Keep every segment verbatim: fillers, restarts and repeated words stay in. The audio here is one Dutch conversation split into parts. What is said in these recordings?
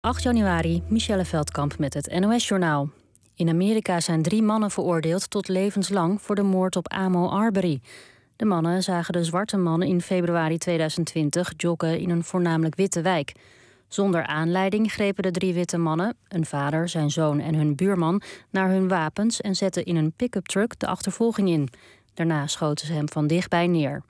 acht januari, Michelle Veldkamp met het N O S-journaal. In Amerika zijn drie mannen veroordeeld tot levenslang voor de moord op Ahmaud Arbery. De mannen zagen de zwarte man in februari tweeduizend twintig joggen in een voornamelijk witte wijk. Zonder aanleiding grepen de drie witte mannen, een vader, zijn zoon en hun buurman, naar hun wapens en zetten in een pick-up truck de achtervolging in. Daarna schoten ze hem van dichtbij neer.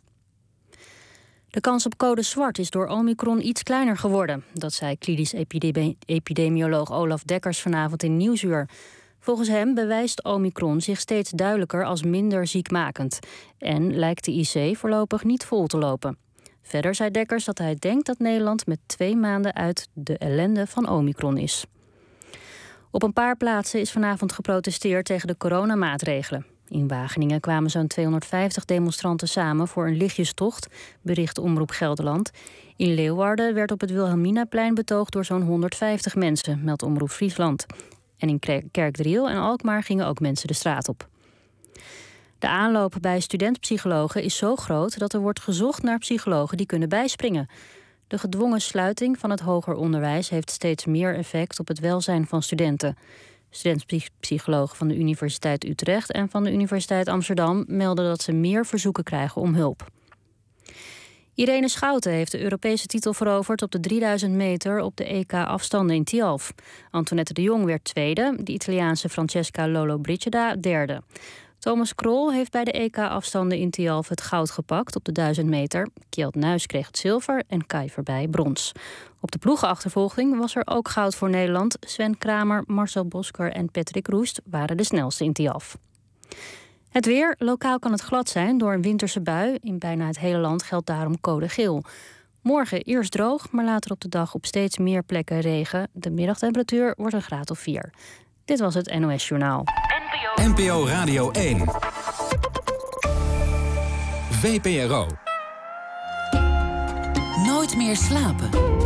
De kans op code zwart is door Omicron iets kleiner geworden. Dat zei klinisch epidemi- epidemioloog Olaf Dekkers vanavond in Nieuwsuur. Volgens hem bewijst Omicron zich steeds duidelijker als minder ziekmakend. En lijkt de I C voorlopig niet vol te lopen. Verder zei Dekkers dat hij denkt dat Nederland met twee maanden uit de ellende van Omicron is. Op een paar plaatsen is vanavond geprotesteerd tegen de coronamaatregelen. In Wageningen kwamen zo'n tweehonderdvijftig demonstranten samen voor een lichtjestocht, bericht Omroep Gelderland. In Leeuwarden werd op het Wilhelminaplein betoogd door zo'n honderdvijftig mensen, meldt Omroep Friesland. En in Kerkdriel en Alkmaar gingen ook mensen de straat op. De aanloop bij studentpsychologen is zo groot dat er wordt gezocht naar psychologen die kunnen bijspringen. De gedwongen sluiting van het hoger onderwijs heeft steeds meer effect op het welzijn van studenten. Studentpsychologen van de Universiteit Utrecht en van de Universiteit Amsterdam melden dat ze meer verzoeken krijgen om hulp. Irene Schouten heeft de Europese titel veroverd op de drieduizend meter op de E K-afstanden in Tialf. Antoinette de Jong werd tweede, de Italiaanse Francesca Lollobrigida derde. Thomas Krol heeft bij de E K-afstanden in Tialf het goud gepakt op de duizend meter. Kjeld Nuis kreeg het zilver en Kai Verbij brons. Op de ploegenachtervolging was er ook goud voor Nederland. Sven Kramer, Marcel Bosker en Patrick Roest waren de snelste in Tialf. Het weer. Lokaal kan het glad zijn door een winterse bui. In bijna het hele land geldt daarom code geel. Morgen eerst droog, maar later op de dag op steeds meer plekken regen. De middagtemperatuur wordt een graad of vier. Dit was het N O S-journaal. N P O Radio één. V P R O. Nooit meer slapen.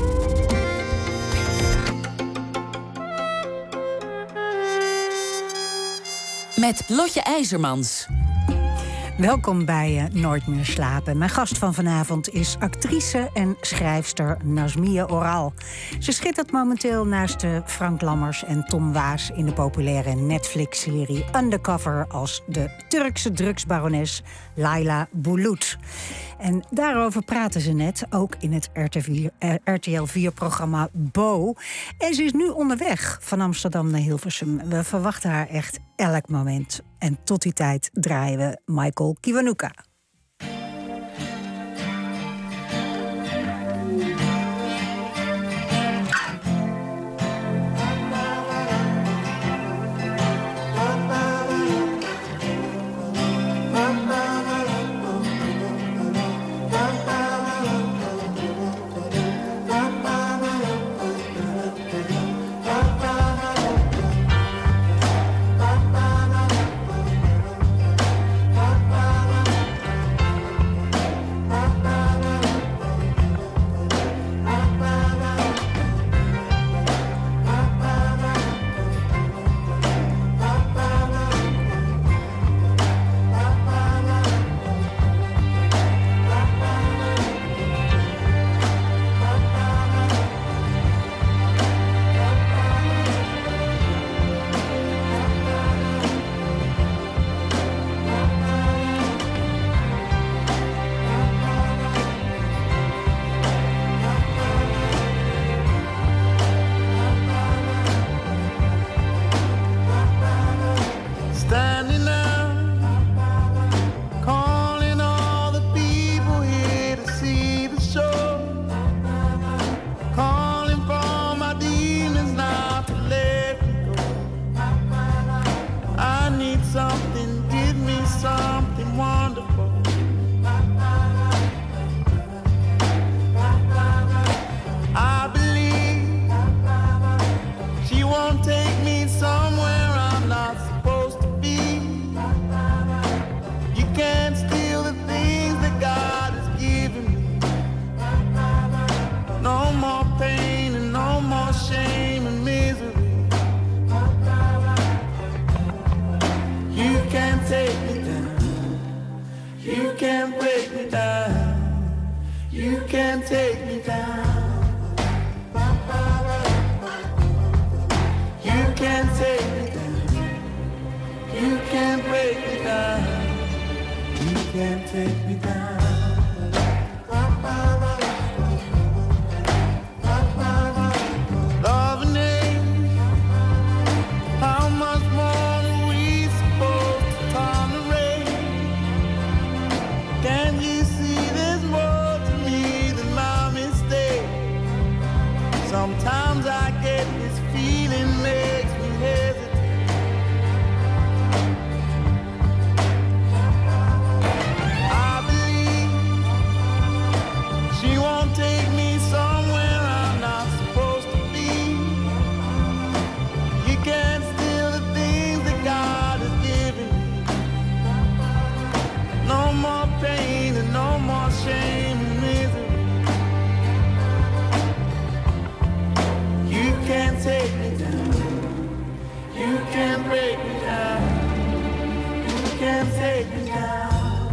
Met Lotje IJzermans. Welkom bij uh, Nooit meer slapen. Mijn gast van vanavond is actrice en schrijfster Nazmiye Oral. Ze schittert momenteel naast uh, Frank Lammers en Tom Waas in de populaire Netflix-serie Undercover als de Turkse drugsbarones Layla Bulut. En daarover praten ze net, ook in het R T L vier-programma Bo. En ze is nu onderweg van Amsterdam naar Hilversum. We verwachten haar echt elk moment. En tot die tijd draaien we Michael Kiwanuka. You can take me down. me down. Loving it, how much more are we supposed to tolerate? Can you see there's more to me than my mistake? Sometimes I get this feeling makes me hesitate. I believe she won't take me somewhere I'm not supposed to be. You can't steal the things that God has given me. No more pain and no more shame and misery. You can't take me down. You can't break me down. You can't take me down.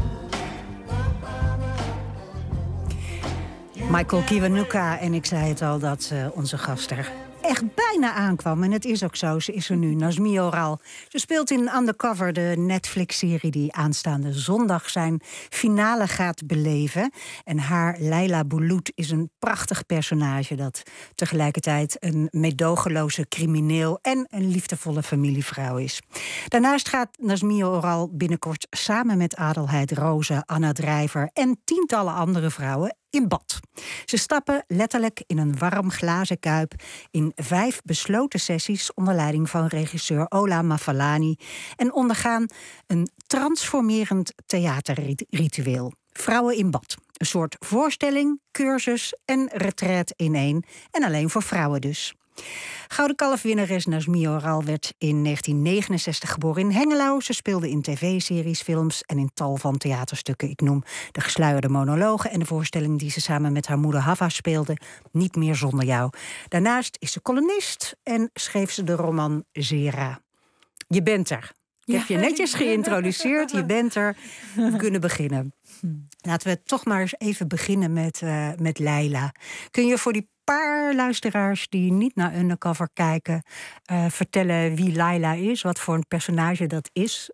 Michael Kiwanuka, en ik zei het al dat uh, onze gast er echt bijna aankwam. En het is ook zo, ze is er nu, Nazmiye Oral. Ze speelt in Undercover, de Netflix-serie die aanstaande zondag zijn finale gaat beleven. En haar Leila Boulout is een prachtig personage dat tegelijkertijd een meedogenloze crimineel en een liefdevolle familievrouw is. Daarnaast gaat Nazmiye Oral binnenkort samen met Adelheid Rozen, Anna Drijver en tientallen andere vrouwen in bad. Ze stappen letterlijk in een warm glazen kuip in vijf besloten sessies onder leiding van regisseur Ola Mafalani en ondergaan een transformerend theaterritueel. Vrouwen in bad. Een soort voorstelling, cursus en retraite in één. En alleen voor vrouwen dus. Gouden Kalf-winnares Nazmiye Oral werd in negentien negenenzestig geboren in Hengelo. Ze speelde in tv-series, films en in tal van theaterstukken. Ik noem De Gesluierde Monologen en de voorstelling die ze samen met haar moeder Hava speelde, Niet meer zonder jou. Daarnaast is ze columnist en schreef ze de roman Zera. Je bent er. Ik heb je netjes geïntroduceerd, je bent er. We kunnen beginnen. Laten we toch maar eens even beginnen met, uh, met Leila. Kun je voor die paar luisteraars die niet naar Undercover kijken Uh, vertellen wie Leila is, wat voor een personage dat is?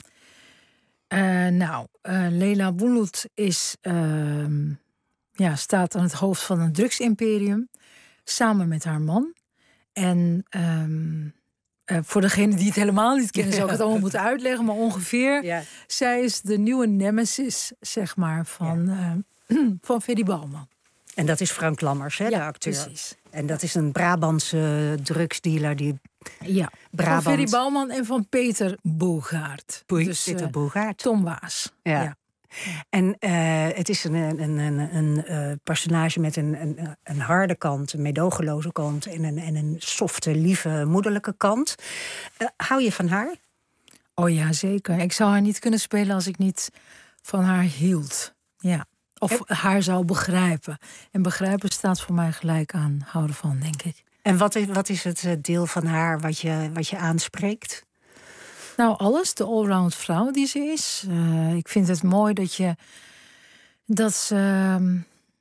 Uh, nou, uh, Leila Boulout is, uh, ja, staat aan het hoofd van een drugsimperium samen met haar man. En Um, Uh, voor degenen die het helemaal niet kennen, zou ik het allemaal moeten uitleggen. Maar ongeveer, ja. Zij is de nieuwe nemesis, zeg maar, van, ja. uh, van Ferry Bouwman. En dat is Frank Lammers, hè, ja, de acteur. Precies. En dat is een Brabantse drugsdealer die ja, Brabant... van Ferry Bouwman en van Peter Bogaert. Boei, dus, Peter uh, Bogaert. Tom Waas. Ja. ja. En uh, het is een, een, een, een uh, personage met een, een, een harde kant, een meedogenloze kant en een, en een softe, lieve, moederlijke kant. Uh, hou je van haar? Oh ja, zeker. Ik zou haar niet kunnen spelen als ik niet van haar hield. Ja. Of en... haar zou begrijpen. En begrijpen staat voor mij gelijk aan houden van, denk ik. En wat is, wat is het deel van haar wat je, wat je aanspreekt? Nou, alles. De allround vrouw die ze is. Uh, ik vind het mooi dat je... Dat ze... Uh,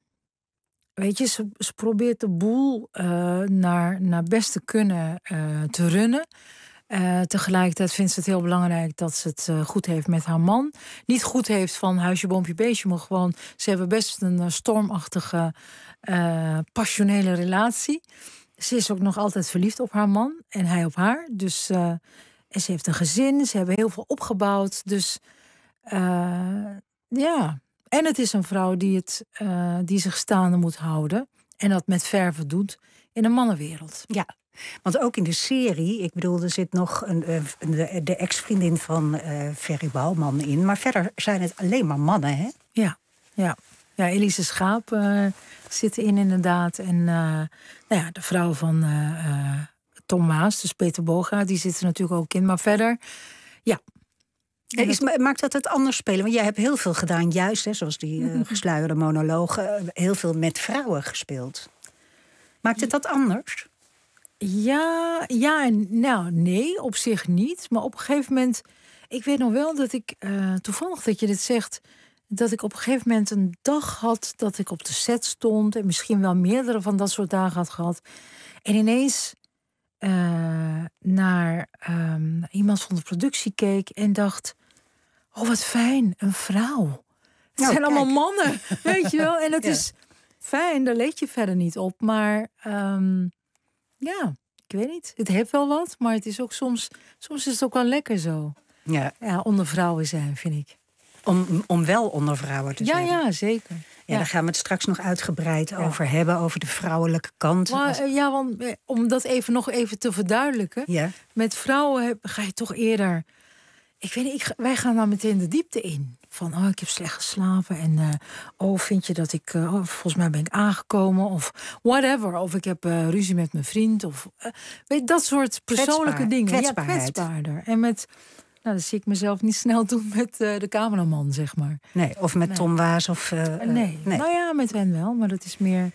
weet je, ze, ze probeert de boel uh, naar, naar best te kunnen uh, te runnen. Uh, tegelijkertijd vindt ze het heel belangrijk dat ze het uh, goed heeft met haar man. Niet goed heeft van huisje, boompje, beestje, maar gewoon... Ze hebben best een uh, stormachtige, uh, passionele relatie. Ze is ook nog altijd verliefd op haar man en hij op haar. Dus... Uh, En ze heeft een gezin, ze hebben heel veel opgebouwd. Dus uh, ja. En het is een vrouw die, het, uh, die zich staande moet houden. En dat met verve doet in een mannenwereld. Ja, want ook in de serie, ik bedoel, er zit nog een, de, de ex-vriendin van uh, Ferry Bouwman in. Maar verder zijn het alleen maar mannen, hè? Ja, ja. Ja, Elise Schaap uh, zit erin inderdaad. En uh, nou ja, de vrouw van... Uh, uh, Tom Waas, dus Peter Bogaert, die zit er natuurlijk ook in. Maar verder, ja. En is, maakt dat het anders spelen? Want jij hebt heel veel gedaan, juist, hè, zoals die uh, gesluierde monologen, heel veel met vrouwen gespeeld. Maakt het dat anders? Ja, ja en nou, nee, op zich niet. Maar op een gegeven moment, ik weet nog wel dat ik, uh, toevallig dat je dit zegt, dat ik op een gegeven moment een dag had dat ik op de set stond en misschien wel meerdere van dat soort dagen had gehad. En ineens Uh, naar um, iemand van de productie keek en dacht... oh, wat fijn, een vrouw. Het zijn kijk. allemaal mannen, weet je wel. En het Ja. is fijn, daar let je verder niet op. Maar um, ja, ik weet niet. Het heeft wel wat, maar het is ook soms... Soms is het ook wel lekker zo. Ja. Ja, onder vrouwen zijn, vind ik. Om, om wel onder vrouwen te Ja, zijn. ja, zeker. Ja, Ja. daar gaan we het straks nog uitgebreid over hebben. Over de vrouwelijke kant. Maar, uh, ja, want eh, om dat even nog even te verduidelijken. Ja. Met vrouwen heb, ga je toch eerder... Ik weet niet, ik, ga- wij gaan dan meteen de diepte in. Van, oh, ik heb slecht geslapen. En, uh, oh, vind je dat ik... Uh, oh, volgens mij ben ik aangekomen. Of whatever. Of ik heb uh, ruzie met mijn vriend. Of uh, weet dat soort persoonlijke Kwetsbaar, dingen. kwetsbaarheid. Ja, kwetsbaarder. En met... Nou, dat zie ik mezelf niet snel doen met uh, de cameraman, zeg maar. Nee, of met Nee. Tom Waas. Of, uh, Uh, nee. nee. Nou ja, met hen wel. Maar dat is meer...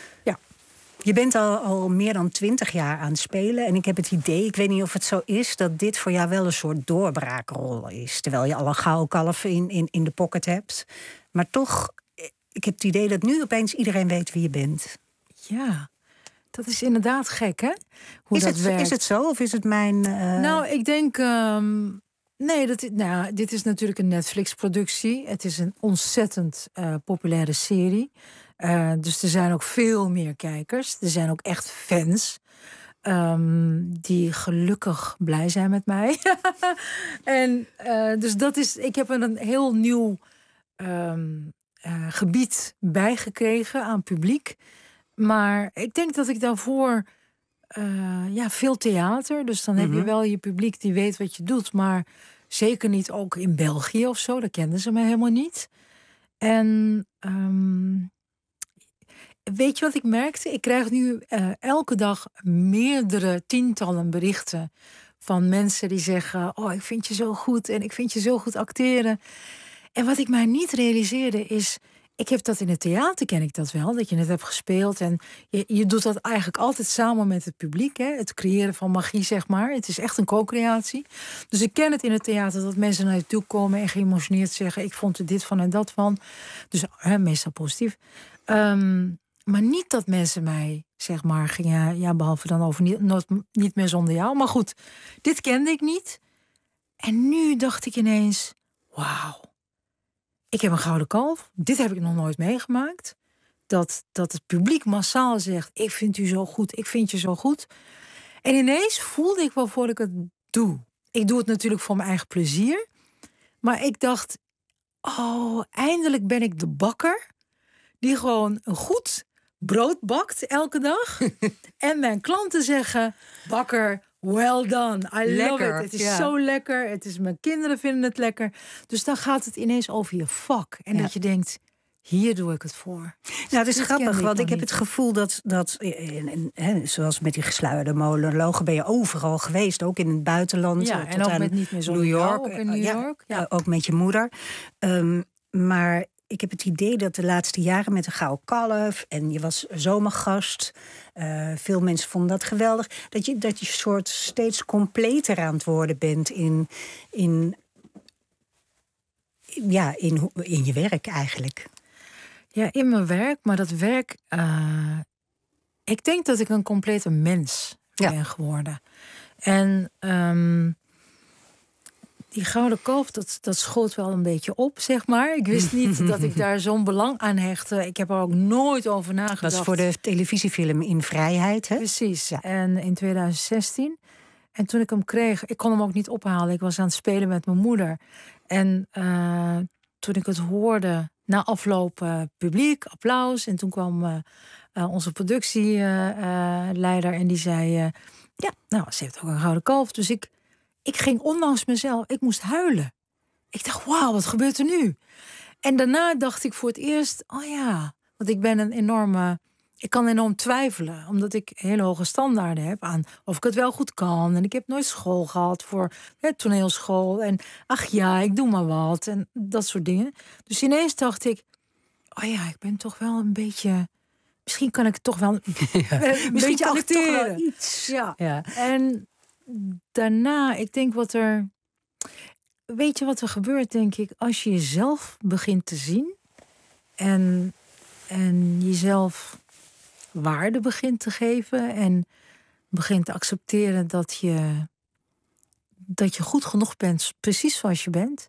Je bent al, al meer dan twintig jaar aan het spelen. En ik heb het idee, ik weet niet of het zo is... dat dit voor jou wel een soort doorbraakrol is. Terwijl je al een gouden kalf in, in, in de pocket hebt. Maar toch, ik heb het idee dat nu opeens iedereen weet wie je bent. Ja, dat is inderdaad gek, hè? Hoe Is dat het, werkt. is het zo of is het mijn... Uh... Nou, ik denk... Um, nee, dat, nou, dit is natuurlijk een Netflix-productie. Het is een ontzettend uh, populaire serie. Uh, dus er zijn ook veel meer kijkers. Er zijn ook echt fans. Um, die gelukkig blij zijn met mij. en uh, dus dat is... Ik heb een heel nieuw um, uh, gebied bijgekregen aan publiek. Maar ik denk dat ik daarvoor... Uh, ja, veel theater. Dus dan mm-hmm. heb je wel je publiek die weet wat je doet. Maar zeker niet ook in België of zo. Daar kenden ze me helemaal niet. En um, weet je wat ik merkte? Ik krijg nu uh, elke dag meerdere tientallen berichten van mensen die zeggen... oh, ik vind je zo goed en ik vind je zo goed acteren. En wat ik mij niet realiseerde is... Ik heb dat in het theater, ken ik dat wel, dat je net hebt gespeeld. En je, je doet dat eigenlijk altijd samen met het publiek. Hè? Het creëren van magie, zeg maar. Het is echt een co-creatie. Dus ik ken het in het theater dat mensen naar je toe komen... en geëmotioneerd zeggen, ik vond er dit van en dat van. Dus hè, meestal positief. Um, maar niet dat mensen mij, zeg maar, gingen... ja, behalve dan over niet, nooit, niet meer zonder jou. Maar goed, dit kende ik niet. En nu dacht ik ineens, wauw. Ik heb een gouden kalf. Dit heb ik nog nooit meegemaakt. Dat, dat het publiek massaal zegt... ik vind u zo goed, ik vind je zo goed. En ineens voelde ik wel voor ik het doe. Ik doe het natuurlijk voor mijn eigen plezier. Maar ik dacht... oh, eindelijk ben ik de bakker... die gewoon een goed brood bakt elke dag. En mijn klanten zeggen... bakker... well done, I lekker, love it. Het is ja. zo lekker. Het is, mijn kinderen vinden het lekker. Dus dan gaat het ineens over je vak. En ja. dat je denkt, hier doe ik het voor. Nou, het is Dit grappig, kende ik want nog ik heb niet. het gevoel dat... dat en, en, hè, zoals met die gesluierde monologen ben je overal geweest. Ook in het buitenland. Ja, tot en ook aan met Niet meer zonder New York. jou, ook in New ja, York. Ja. Ook met je moeder. Um, maar... Ik heb het idee dat de laatste jaren met de Gouden Kalf... en je was zomergast, uh, veel mensen vonden dat geweldig... dat je, dat je soort steeds completer aan het worden bent in, in, ja, in, in je werk eigenlijk. Ja, in mijn werk, maar dat werk... Uh, ik denk dat ik een complete mens ja. ben geworden. En... Um, die Gouden Kalf, dat, dat schoot wel een beetje op, zeg maar. Ik wist niet dat ik daar zo'n belang aan hechtte. Ik heb er ook nooit over nagedacht. Dat is voor de televisiefilm In Vrijheid, hè? Precies. Ja. En in twintig zestien. En toen ik hem kreeg, ik kon hem ook niet ophalen. Ik was aan het spelen met mijn moeder. En uh, toen ik het hoorde, na afloop uh, publiek, applaus. En toen kwam uh, uh, onze productieleider uh, uh, en die zei... Uh, ja, nou, ze heeft ook een Gouden Kalf, dus ik... Ik ging ondanks mezelf, ik moest huilen. Ik dacht, wauw, wat gebeurt er nu? En daarna dacht ik voor het eerst, oh ja, want ik ben een enorme... Ik kan enorm twijfelen, omdat ik hele hoge standaarden heb aan of ik het wel goed kan. En ik heb nooit school gehad voor hè, toneelschool. En ach ja, ik doe maar wat en dat soort dingen. Dus ineens dacht ik, oh ja, ik ben toch wel een beetje... Misschien kan ik toch wel een, ja. een beetje acteren. Iets. Ja. ja. En... Daarna, ik denk wat er... Weet je wat er gebeurt, denk ik? Als je jezelf begint te zien... en, en jezelf waarde begint te geven... en begint te accepteren dat je, dat je goed genoeg bent... precies zoals je bent...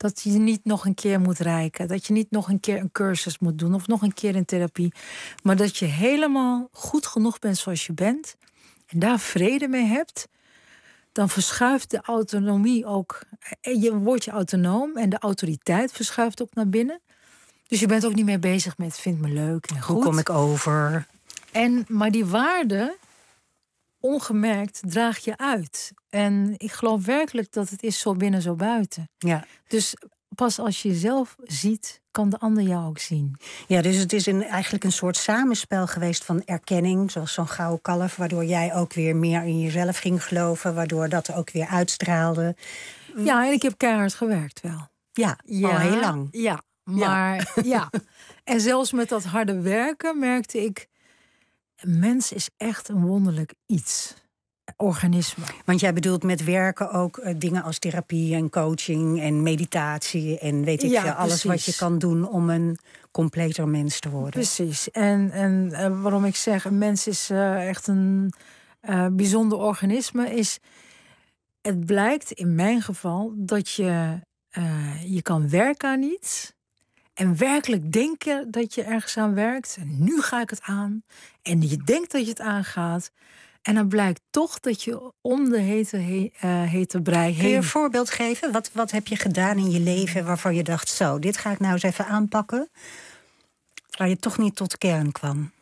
Dat je niet nog een keer moet reiken. Dat je niet nog een keer een cursus moet doen. Of nog een keer een therapie. Maar dat je helemaal goed genoeg bent zoals je bent. En daar vrede mee hebt. Dan verschuift de autonomie ook. Je wordt je autonoom. En de autoriteit verschuift ook naar binnen. Dus je bent ook niet meer bezig met vind me leuk en goed. Hoe kom ik over? En, maar die waarde, ongemerkt, draag je uit. En ik geloof werkelijk dat het is zo binnen, zo buiten. Ja. Dus pas als je jezelf ziet, kan de ander jou ook zien. Ja, dus het is een, eigenlijk een soort samenspel geweest van erkenning, zoals zo'n gouden kalf, waardoor jij ook weer meer in jezelf ging geloven, waardoor dat ook weer uitstraalde. Ja, en ik heb keihard gewerkt wel. Ja, ja al heel lang. Ja, maar ja. ja. En zelfs met dat harde werken merkte ik, een mens is echt een wonderlijk iets. Organisme. Want jij bedoelt met werken ook uh, dingen als therapie en coaching en meditatie en weet ik ja, veel, alles wat je kan doen om een completer mens te worden. Precies. En, en uh, waarom ik zeg, een mens is uh, echt een uh, bijzonder organisme, is het blijkt in mijn geval dat je, uh, je kan werken aan iets en werkelijk denken dat je ergens aan werkt. En nu ga ik het aan. En je denkt dat je het aangaat. En dan blijkt toch dat je om de hete, he, uh, hete brei heen... Kun je een voorbeeld geven? Wat, wat heb je gedaan in je leven waarvan je dacht, zo, dit ga ik nou eens even aanpakken, waar je toch niet tot kern kwam?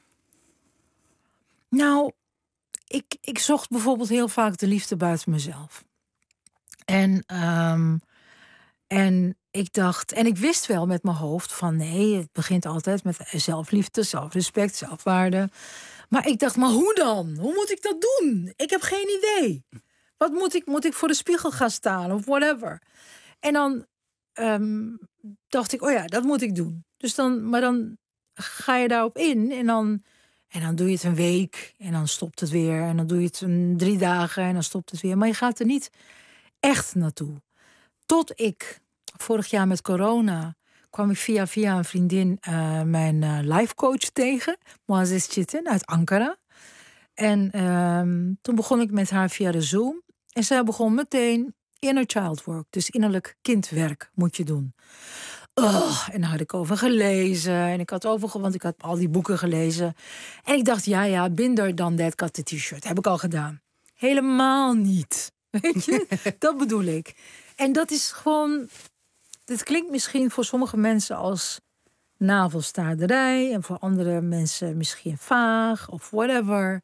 Nou, ik, ik zocht bijvoorbeeld heel vaak de liefde buiten mezelf. En, um, en ik dacht, en ik wist wel met mijn hoofd van nee, het begint altijd met zelfliefde, zelfrespect, zelfwaarde. Maar ik dacht, maar hoe dan? Hoe moet ik dat doen? Ik heb geen idee. Wat moet ik? Moet ik voor de spiegel gaan staan of whatever? En dan um, dacht ik, oh ja, dat moet ik doen. Dus dan, maar dan ga je daarop in en dan, en dan doe je het een week en dan stopt het weer. En dan doe je het een drie dagen en dan stopt het weer. Maar je gaat er niet echt naartoe. Tot ik vorig jaar met corona kwam ik via via een vriendin uh, mijn uh, life coach tegen, Muazzez Çetin uit Ankara. En um, toen begon ik met haar via de Zoom. En zij begon meteen inner child work, dus innerlijk kindwerk moet je doen. Oh, en daar had ik over gelezen. En ik had over, want ik had al die boeken gelezen. En ik dacht, ja, ja, binder dan that, cut the t-shirt. Heb ik al gedaan. Helemaal niet. Weet je? Dat bedoel ik. En dat is gewoon... Dit klinkt misschien voor sommige mensen als navelstaarderij. En voor andere mensen misschien vaag of whatever.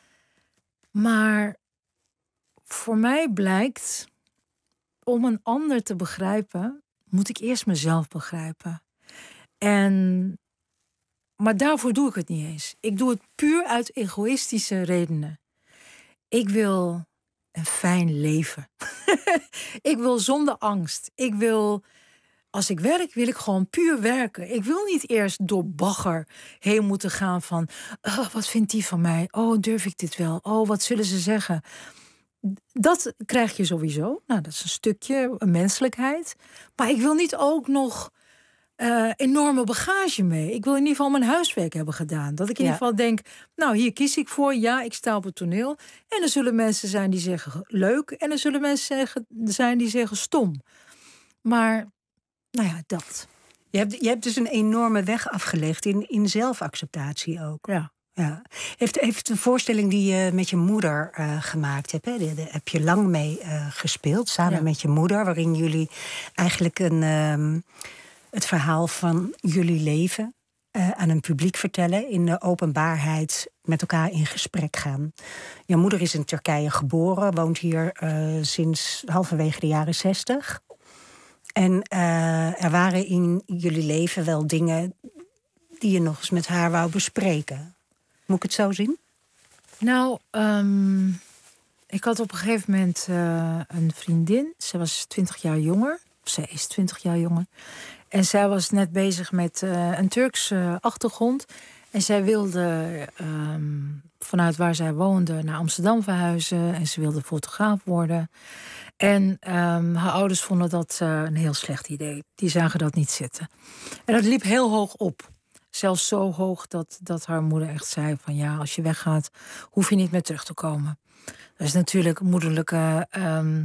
Maar voor mij blijkt, om een ander te begrijpen, moet ik eerst mezelf begrijpen. En, maar daarvoor doe ik het niet eens. Ik doe het puur uit egoïstische redenen. Ik wil een fijn leven. Ik wil zonder angst. Ik wil, als ik werk, wil ik gewoon puur werken. Ik wil niet eerst door bagger heen moeten gaan van, oh, wat vindt die van mij? Oh, durf ik dit wel? Oh, wat zullen ze zeggen? Dat krijg je sowieso. Nou, dat is een stukje menselijkheid. Maar ik wil niet ook nog uh, enorme bagage mee. Ik wil in ieder geval mijn huiswerk hebben gedaan. Dat ik in ja. ieder geval denk, nou, hier kies ik voor. Ja, ik sta op het toneel. En er zullen mensen zijn die zeggen leuk. En er zullen mensen zeggen, zijn die zeggen stom. Maar, nou ja, dat. Je hebt, je hebt dus een enorme weg afgelegd in, in zelfacceptatie ook. Ja. Ja. Heeft, heeft de voorstelling die je met je moeder uh, gemaakt hebt, hè, daar heb je lang mee uh, gespeeld, samen ja. met je moeder, waarin jullie eigenlijk een, um, het verhaal van jullie leven uh, aan een publiek vertellen, in de openbaarheid met elkaar in gesprek gaan. Jouw moeder is in Turkije geboren, woont hier uh, sinds halverwege de jaren zestig. En uh, er waren in jullie leven wel dingen die je nog eens met haar wou bespreken. Moet ik het zo zien? Nou, um, ik had op een gegeven moment uh, een vriendin. Ze was twintig jaar jonger. Ze is twintig jaar jonger. En zij was net bezig met uh, een Turkse uh, achtergrond. En zij wilde um, vanuit waar zij woonde naar Amsterdam verhuizen. En ze wilde fotograaf worden. En um, haar ouders vonden dat uh, een heel slecht idee. Die zagen dat niet zitten. En dat liep heel hoog op. Zelfs zo hoog dat, dat haar moeder echt zei van ja, als je weggaat, hoef je niet meer terug te komen. Dat is natuurlijk moederlijke um,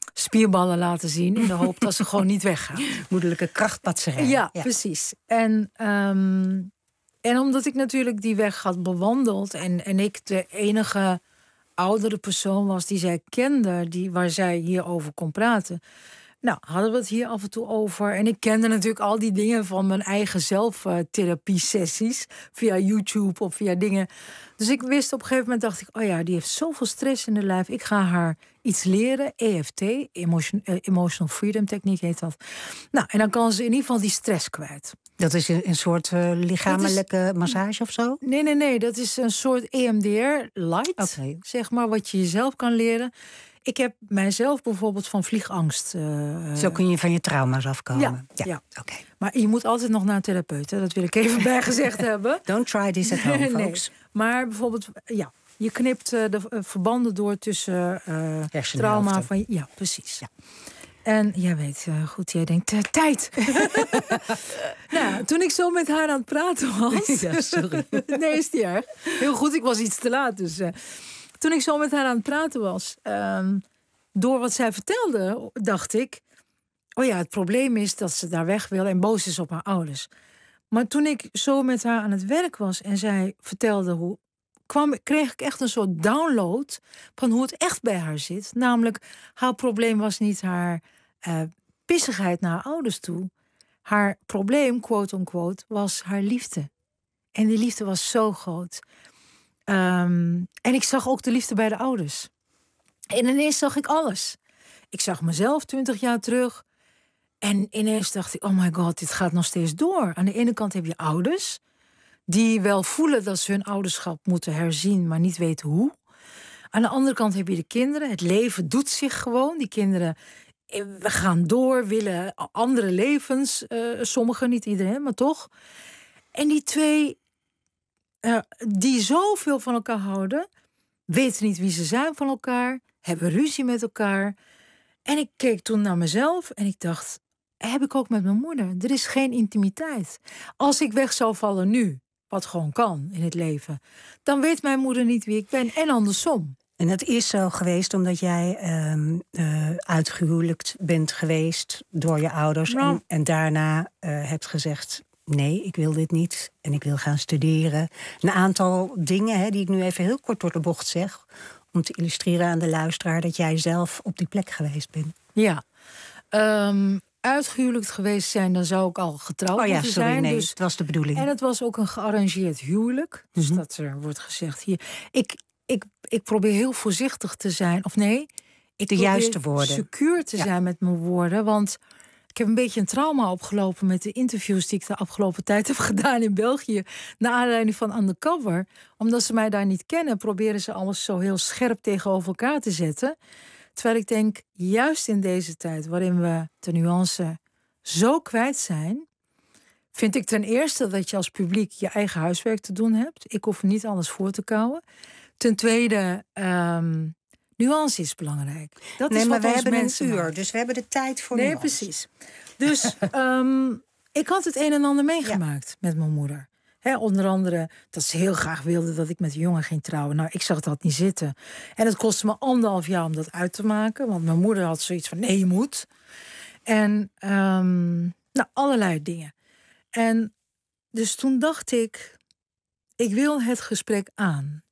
spierballen laten zien in de hoop dat ze gewoon niet weggaan. Moederlijke krachtpatserij. Ja, ja, precies. En, um, en omdat ik natuurlijk die weg had bewandeld en, en ik de enige oudere persoon was die zij kende, die, waar zij hierover kon praten. Nou, hadden we het hier af en toe over. En ik kende natuurlijk al die dingen van mijn eigen zelftherapie-sessies. Via YouTube of via dingen. Dus ik wist op een gegeven moment, dacht ik, oh ja, die heeft zoveel stress in de lijf. Ik ga haar iets leren. E F T, Emotion, uh, Emotional Freedom Techniek heet dat. Nou, en dan kan ze in ieder geval die stress kwijt. Dat is een, een soort uh, lichamelijke is, massage of zo? Nee, nee, nee. Dat is een soort E M D R light, okay. Zeg maar, wat je jezelf kan leren. Ik heb mijzelf bijvoorbeeld van vliegangst. Uh, Zo kun je van je trauma's afkomen. Ja, ja. ja. Okay. Maar je moet altijd nog naar een therapeut. Hè? Dat wil ik even bijgezegd hebben. Don't try this at home, nee. folks. Maar bijvoorbeeld, ja, je knipt uh, de uh, verbanden door tussen uh, trauma van. Ja, precies. Ja. En jij weet uh, goed, jij denkt, uh, tijd. Nou, toen ik zo met haar aan het praten was. Ja, sorry. Nee, is niet erg. Heel goed, ik was iets te laat. Dus. Uh, Toen ik zo met haar aan het praten was, um, door wat zij vertelde, dacht ik, oh ja, het probleem is dat ze daar weg wil en boos is op haar ouders. Maar toen ik zo met haar aan het werk was en zij vertelde hoe, kwam, kreeg ik echt een soort download van hoe het echt bij haar zit. Namelijk, haar probleem was niet haar uh, pissigheid naar haar ouders toe. Haar probleem, quote unquote, was haar liefde. En die liefde was zo groot. Um, en ik zag ook de liefde bij de ouders. En ineens zag ik alles. Ik zag mezelf twintig jaar terug. En ineens dacht ik, oh my god, dit gaat nog steeds door. Aan de ene kant heb je ouders die wel voelen dat ze hun ouderschap moeten herzien, maar niet weten hoe. Aan de andere kant heb je de kinderen. Het leven doet zich gewoon. Die kinderen we gaan door, willen andere levens. Uh, sommigen, niet iedereen, maar toch. En die twee Uh, die zoveel van elkaar houden, weten niet wie ze zijn van elkaar, hebben ruzie met elkaar. En ik keek toen naar mezelf en ik dacht, heb ik ook met mijn moeder. Er is geen intimiteit. Als ik weg zou vallen nu, wat gewoon kan in het leven, dan weet mijn moeder niet wie ik ben en andersom. En dat is zo geweest omdat jij uh, uh, uitgehuwelijkt bent geweest door je ouders. Nou. En, en daarna uh, hebt gezegd, nee, ik wil dit niet en ik wil gaan studeren. Een aantal dingen hè, die ik nu even heel kort door de bocht zeg, om te illustreren aan de luisteraar dat jij zelf op die plek geweest bent. Ja, um, uitgehuwelijkt geweest zijn, dan zou ik al getrouwd oh ja, moeten sorry, zijn. Nee, dus, het was de bedoeling. En het was ook een gearrangeerd huwelijk. Dus mm-hmm. dat er wordt gezegd hier. Ik, ik, ik probeer heel voorzichtig te zijn, of nee, ik de juiste woorden. Secuur te ja. zijn met mijn woorden, want ik heb een beetje een trauma opgelopen met de interviews die ik de afgelopen tijd heb gedaan in België. Naar aanleiding van Undercover. Omdat ze mij daar niet kennen, proberen ze alles zo heel scherp tegenover elkaar te zetten. Terwijl ik denk, juist in deze tijd waarin we de nuance zo kwijt zijn, vind ik ten eerste dat je als publiek je eigen huiswerk te doen hebt. Ik hoef niet alles voor te kouwen. Ten tweede, um, nuance is belangrijk. Dat nee, is maar wat we hebben een uur, maken. dus we hebben de tijd voor nee, nuance. Precies. Dus um, ik had het een en ander meegemaakt ja. met mijn moeder. He, onder andere dat ze heel graag wilde dat ik met een jongen ging trouwen. Nou, ik zag dat niet zitten. En het kostte me anderhalf jaar om dat uit te maken. Want mijn moeder had zoiets van, nee, je moet. En um, nou, allerlei dingen. En dus toen dacht ik, ik wil het gesprek aan.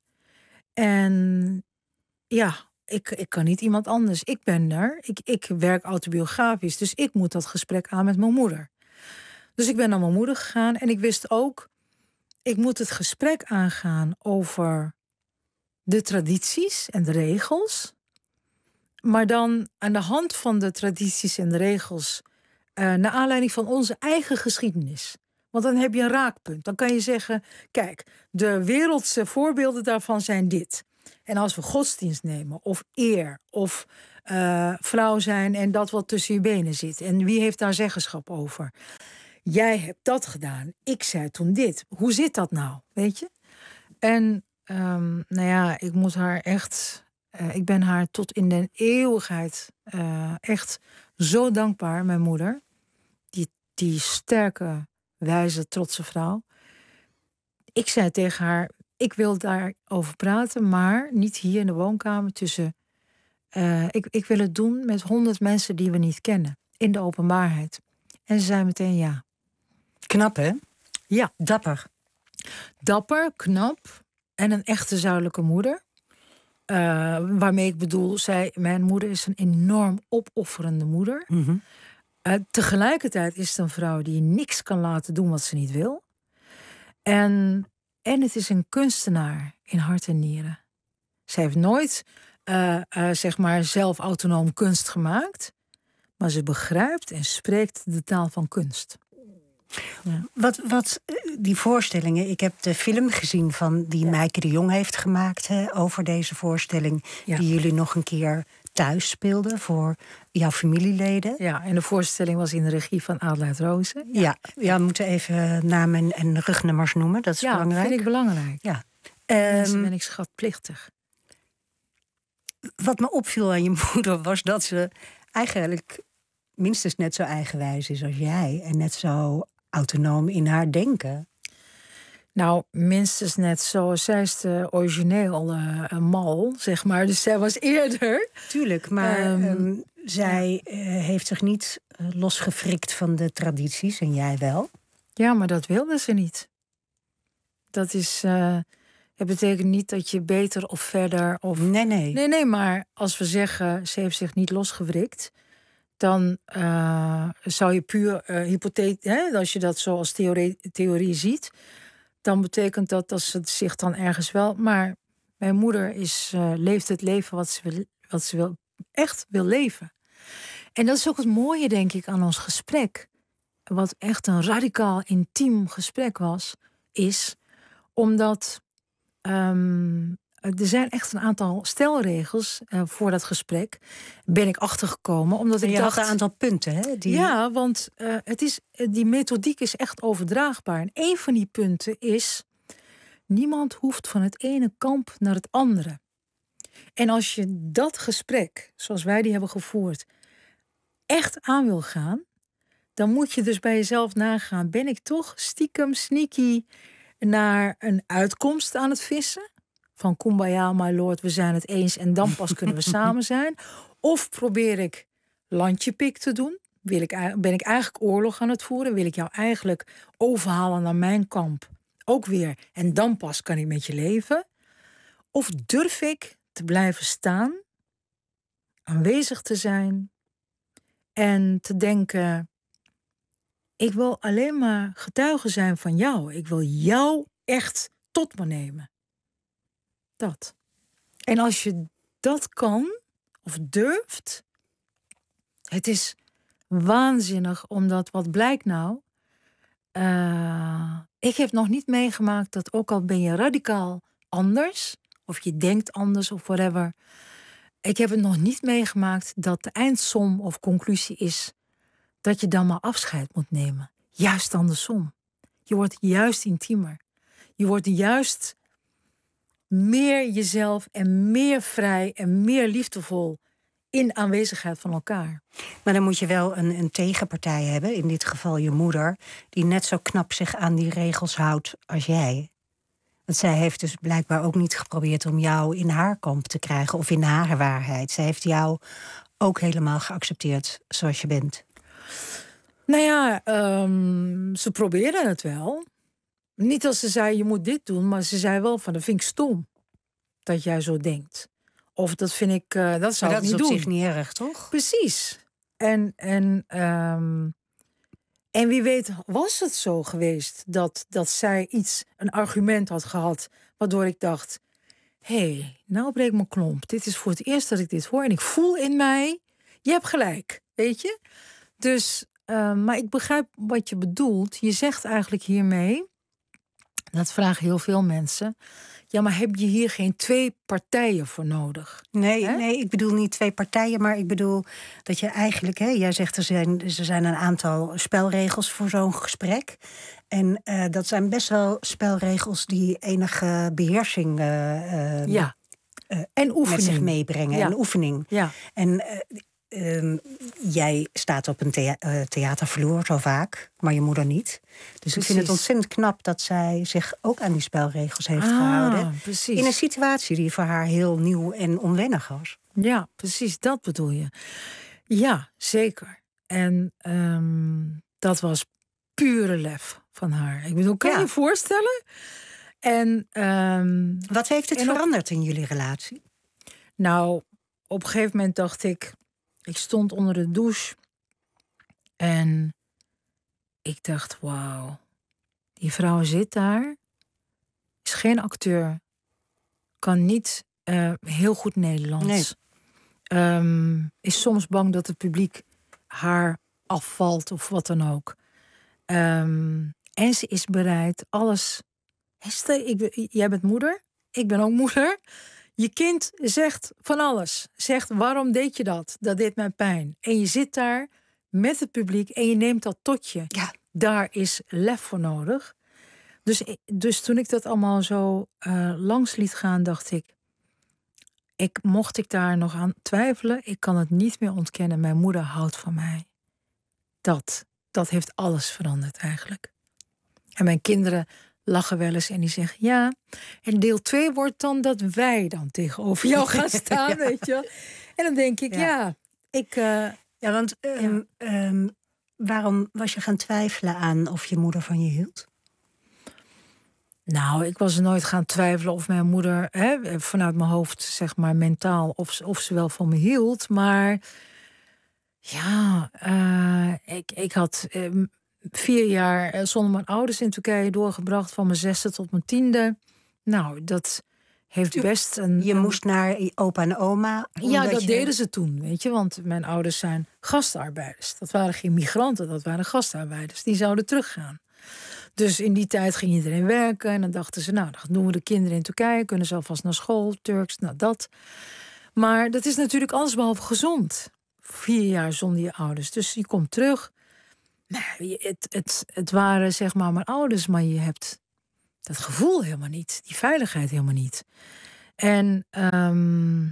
En ja, ik, ik kan niet iemand anders. Ik ben er. Ik, ik werk autobiografisch. Dus ik moet dat gesprek aan met mijn moeder. Dus ik ben naar mijn moeder gegaan. En ik wist ook, ik moet het gesprek aangaan over de tradities en de regels. Maar dan aan de hand van de tradities en de regels, Uh, naar aanleiding van onze eigen geschiedenis. Want dan heb je een raakpunt. Dan kan je zeggen, kijk, de wereldse voorbeelden daarvan zijn dit. En als we godsdienst nemen, of eer, of uh, vrouw zijn en dat wat tussen je benen zit. En wie heeft daar zeggenschap over? Jij hebt dat gedaan. Ik zei toen dit. Hoe zit dat nou? Weet je? En um, nou ja, ik moet haar echt, Uh, ik ben haar tot in de eeuwigheid uh, echt zo dankbaar, mijn moeder. Die, die sterke, wijze, trotse vrouw. Ik zei tegen haar, ik wil daarover praten, maar niet hier in de woonkamer tussen Uh, ik, ik wil het doen met honderd mensen die we niet kennen. In de openbaarheid. En ze zei meteen ja. Knap, hè? Ja. Dapper. Dapper, knap. En een echte zuidelijke moeder. Uh, waarmee ik bedoel, zij, mijn moeder is een enorm opofferende moeder. Mm-hmm. Uh, tegelijkertijd is het een vrouw die niks kan laten doen wat ze niet wil. En, en het is een kunstenaar in hart en nieren. Ze heeft nooit uh, uh, zeg maar zelf autonoom kunst gemaakt. Maar ze begrijpt en spreekt de taal van kunst. Ja. Wat, wat die voorstellingen, ik heb de film gezien van die ja. Meike de Jong heeft gemaakt hè, over deze voorstelling. Ja. Die jullie nog een keer thuis speelden voor jouw familieleden. Ja, en de voorstelling was in de regie van Adelheid Rozen. Ja, ja, ja we moeten even namen en, en rugnummers noemen, dat is ja, belangrijk. Ja, vind ik belangrijk. Ja. Mensen um, ben ik schatplichtig. Wat me opviel aan je moeder was dat ze eigenlijk minstens net zo eigenwijs is als jij en net zo autonoom in haar denken. Nou, minstens net zo. Zij is de origineel uh, mal, zeg maar. Dus zij was eerder. Tuurlijk, maar um, um, zij uh, heeft zich niet uh, losgefrikt van de tradities en jij wel. Ja, maar dat wilde ze niet. Dat is... Uh, het betekent niet dat je beter of verder of... Nee, nee. Nee, nee, maar als we zeggen, ze heeft zich niet losgewrikt, dan uh, zou je puur uh, hypothetisch, als je dat zo als theorie, theorie ziet, dan betekent dat dat ze zich dan ergens wel... Maar mijn moeder is, uh, leeft het leven wat ze, wil, wat ze wil, echt wil leven. En dat is ook het mooie, denk ik, aan ons gesprek. Wat echt een radicaal, intiem gesprek was, is omdat... Um, er zijn echt een aantal stelregels uh, voor dat gesprek. Ben ik achtergekomen. Omdat ik je dacht, had een aantal punten, hè? Die... Ja, want uh, het is, die methodiek is echt overdraagbaar. En een van die punten is... niemand hoeft van het ene kamp naar het andere. En als je dat gesprek, zoals wij die hebben gevoerd, echt aan wil gaan, dan moet je dus bij jezelf nagaan. Ben ik toch stiekem sneaky naar een uitkomst aan het vissen? Van kumbaya, my lord, we zijn het eens en dan pas kunnen we samen zijn. Of probeer ik landjepik te doen? Wil ik, ben ik eigenlijk oorlog aan het voeren? Wil ik jou eigenlijk overhalen naar mijn kamp? Ook weer. En dan pas kan ik met je leven. Of durf ik te blijven staan, aanwezig te zijn en te denken, ik wil alleen maar getuige zijn van jou. Ik wil jou echt tot me nemen. Dat. En als je dat kan, of durft, het is waanzinnig, omdat wat blijkt nou, uh, ik heb nog niet meegemaakt dat ook al ben je radicaal anders, of je denkt anders of whatever, ik heb het nog niet meegemaakt dat de eindsom of conclusie is dat je dan maar afscheid moet nemen. Juist andersom. Je wordt juist intiemer. Je wordt juist meer jezelf en meer vrij en meer liefdevol in aanwezigheid van elkaar. Maar dan moet je wel een, een tegenpartij hebben, in dit geval je moeder, die net zo knap zich aan die regels houdt als jij. Want zij heeft dus blijkbaar ook niet geprobeerd om jou in haar kamp te krijgen of in haar waarheid. Zij heeft jou ook helemaal geaccepteerd zoals je bent. Nou ja, um, ze probeerde het wel. Niet als ze zei, je moet dit doen, maar ze zei wel van, dat vind ik stom dat jij zo denkt. Of dat vind ik, uh, dat zou maar ik dat niet doen. Dat is op zich niet erg, toch? Precies. En, en, um, en wie weet was het zo geweest dat, dat zij iets, een argument had gehad, waardoor ik dacht, hé, hey, nou breek mijn klomp. Dit is voor het eerst dat ik dit hoor en ik voel in mij, je hebt gelijk, weet je? Dus, uh, maar ik begrijp wat je bedoelt. Je zegt eigenlijk hiermee, dat vragen heel veel mensen, ja, maar heb je hier geen twee partijen voor nodig? Nee, nee, ik bedoel niet twee partijen, maar ik bedoel dat je eigenlijk, hè, jij zegt er zijn, er zijn een aantal spelregels voor zo'n gesprek. En uh, dat zijn best wel spelregels die enige beheersing uh, uh, ja. uh, en oefening met zich meebrengen. Ja. En oefening. Ja. En uh, um, jij staat op een thea- uh, theatervloer zo vaak, maar je moeder niet. Dus precies. Ik vind het ontzettend knap dat zij zich ook aan die spelregels heeft ah, gehouden. Precies. In een situatie die voor haar heel nieuw en onwennig was. Ja, precies, dat bedoel je. Ja, zeker. En um, dat was pure lef van haar. Ik bedoel, kan je ja. je voorstellen? En, um, Wat heeft het veranderd op... in jullie relatie? Nou, op een gegeven moment dacht ik... Ik stond onder de douche. En ik dacht, wauw. Die vrouw zit daar. Is geen acteur. Kan niet uh, heel goed Nederlands. Nee. Um, is soms bang dat het publiek haar afvalt of wat dan ook. Um, en ze is bereid alles... Hester, ik, jij bent moeder, ik ben ook moeder. Je kind zegt van alles. Zegt, waarom deed je dat? Dat deed mij pijn. En je zit daar met het publiek en je neemt dat tot je. Ja. Daar is lef voor nodig. Dus, dus toen ik dat allemaal zo uh, langs liet gaan, dacht ik... ik... Mocht ik daar nog aan twijfelen, ik kan het niet meer ontkennen. Mijn moeder houdt van mij. Dat, dat heeft alles veranderd eigenlijk. En mijn kinderen... lachen wel eens en die zeggen... ja, en deel twee wordt dan dat wij dan tegenover jou gaan staan, ja. Weet je. En dan denk ik, ja, ja ik... Uh, ja, want um, ja. Um, waarom was je gaan twijfelen aan of je moeder van je hield? Nou, ik was er nooit gaan twijfelen of mijn moeder... Hè, vanuit mijn hoofd, zeg maar, mentaal... of, of ze wel van me hield, maar... ja, uh, ik, ik had... Uh, Vier jaar zonder mijn ouders in Turkije doorgebracht. Van mijn zesde tot mijn tiende. Nou, dat heeft best een... Je moest naar opa en oma? Ja, dat je... deden ze toen, weet je. Want mijn ouders zijn gastarbeiders. Dat waren geen migranten, dat waren gastarbeiders. Die zouden teruggaan. Dus in die tijd ging iedereen werken. En dan dachten ze, nou, dan doen we de kinderen in Turkije. Kunnen ze alvast naar school, Turks, nou dat. Maar dat is natuurlijk allesbehalve gezond. Vier jaar zonder je ouders. Dus je komt terug... Nee, het, het, het waren zeg maar mijn ouders, maar je hebt dat gevoel helemaal niet. Die veiligheid helemaal niet. En um,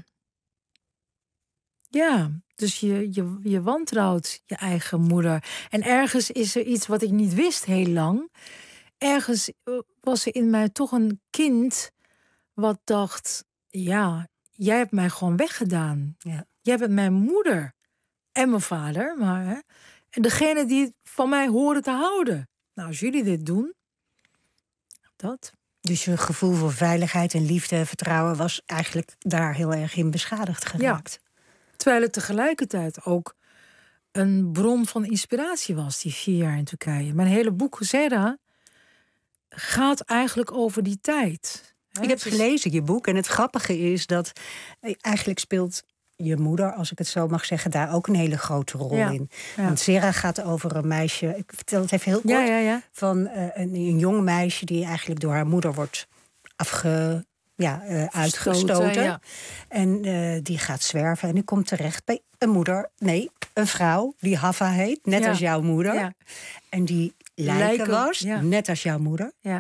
ja, dus je, je, je wantrouwt je eigen moeder. En ergens is er iets wat ik niet wist heel lang. Ergens was er in mij toch een kind wat dacht... ja, jij hebt mij gewoon weggedaan. Ja. Jij bent mijn moeder en mijn vader, maar... Hè, en degene die het van mij horen te houden. Nou, als jullie dit doen, dat. Dus je gevoel voor veiligheid en liefde en vertrouwen... was eigenlijk daar heel erg in beschadigd geraakt. Ja. Terwijl het tegelijkertijd ook een bron van inspiratie was... die vier jaar in Turkije. Mijn hele boek, Zera, gaat eigenlijk over die tijd. He, ik heb dus... gelezen, je boek. En het grappige is dat eigenlijk speelt... je moeder, als ik het zo mag zeggen, daar ook een hele grote rol ja. in. Ja. Want Zera gaat over een meisje, ik vertel het even heel kort... Ja, ja, ja. van uh, een, een jong meisje die eigenlijk door haar moeder wordt afge, ja, uh, uitgestoten. Ja. En uh, die gaat zwerven en die komt terecht bij een moeder... nee, een vrouw die Hava heet, net ja. als jouw moeder. Ja. En die lijken, lijken was, ja. net als jouw moeder. Ja.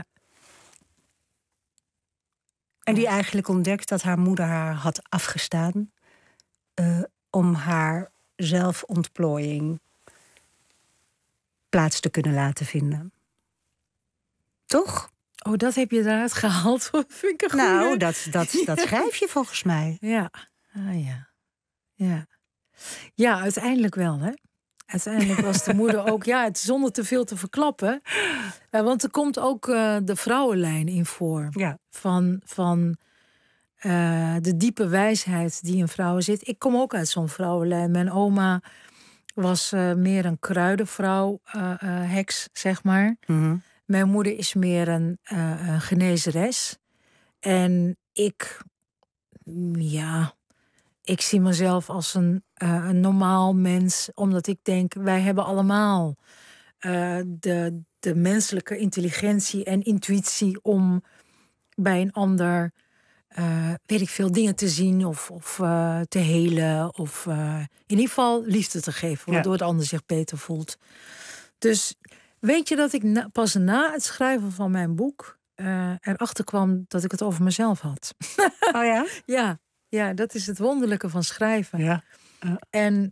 En die eigenlijk ontdekt dat haar moeder haar had afgestaan... Uh, om haar zelfontplooiing plaats te kunnen laten vinden. Toch? Oh, dat heb je eruit gehaald. Vind ik een goeie. Nou, dat, dat, dat schrijf je volgens mij. Ja, ah, ja. ja. Ja, uiteindelijk wel, hè? Uiteindelijk was de moeder ook... ja, het zonder te veel te verklappen. Uh, want er komt ook uh, de vrouwenlijn in voor. Ja. Van... van Uh, de diepe wijsheid die in vrouwen zit. Ik kom ook uit zo'n vrouwenlijn. Mijn oma was uh, meer een kruidenvrouw, uh, uh, heks, zeg maar. Mm-hmm. Mijn moeder is meer een, uh, een genezeres. En ik, ja, ik zie mezelf als een, uh, een normaal mens. Omdat ik denk, wij hebben allemaal uh, de, de menselijke intelligentie en intuïtie om bij een ander... Uh, weet ik veel, dingen te zien of, of uh, te helen. Of uh, in ieder geval liefde te geven, waardoor ja. het ander zich beter voelt. Dus weet je dat ik na, pas na het schrijven van mijn boek... Uh, erachter kwam dat ik het over mezelf had. Oh ja? ja, ja, dat is het wonderlijke van schrijven. Ja. Uh. En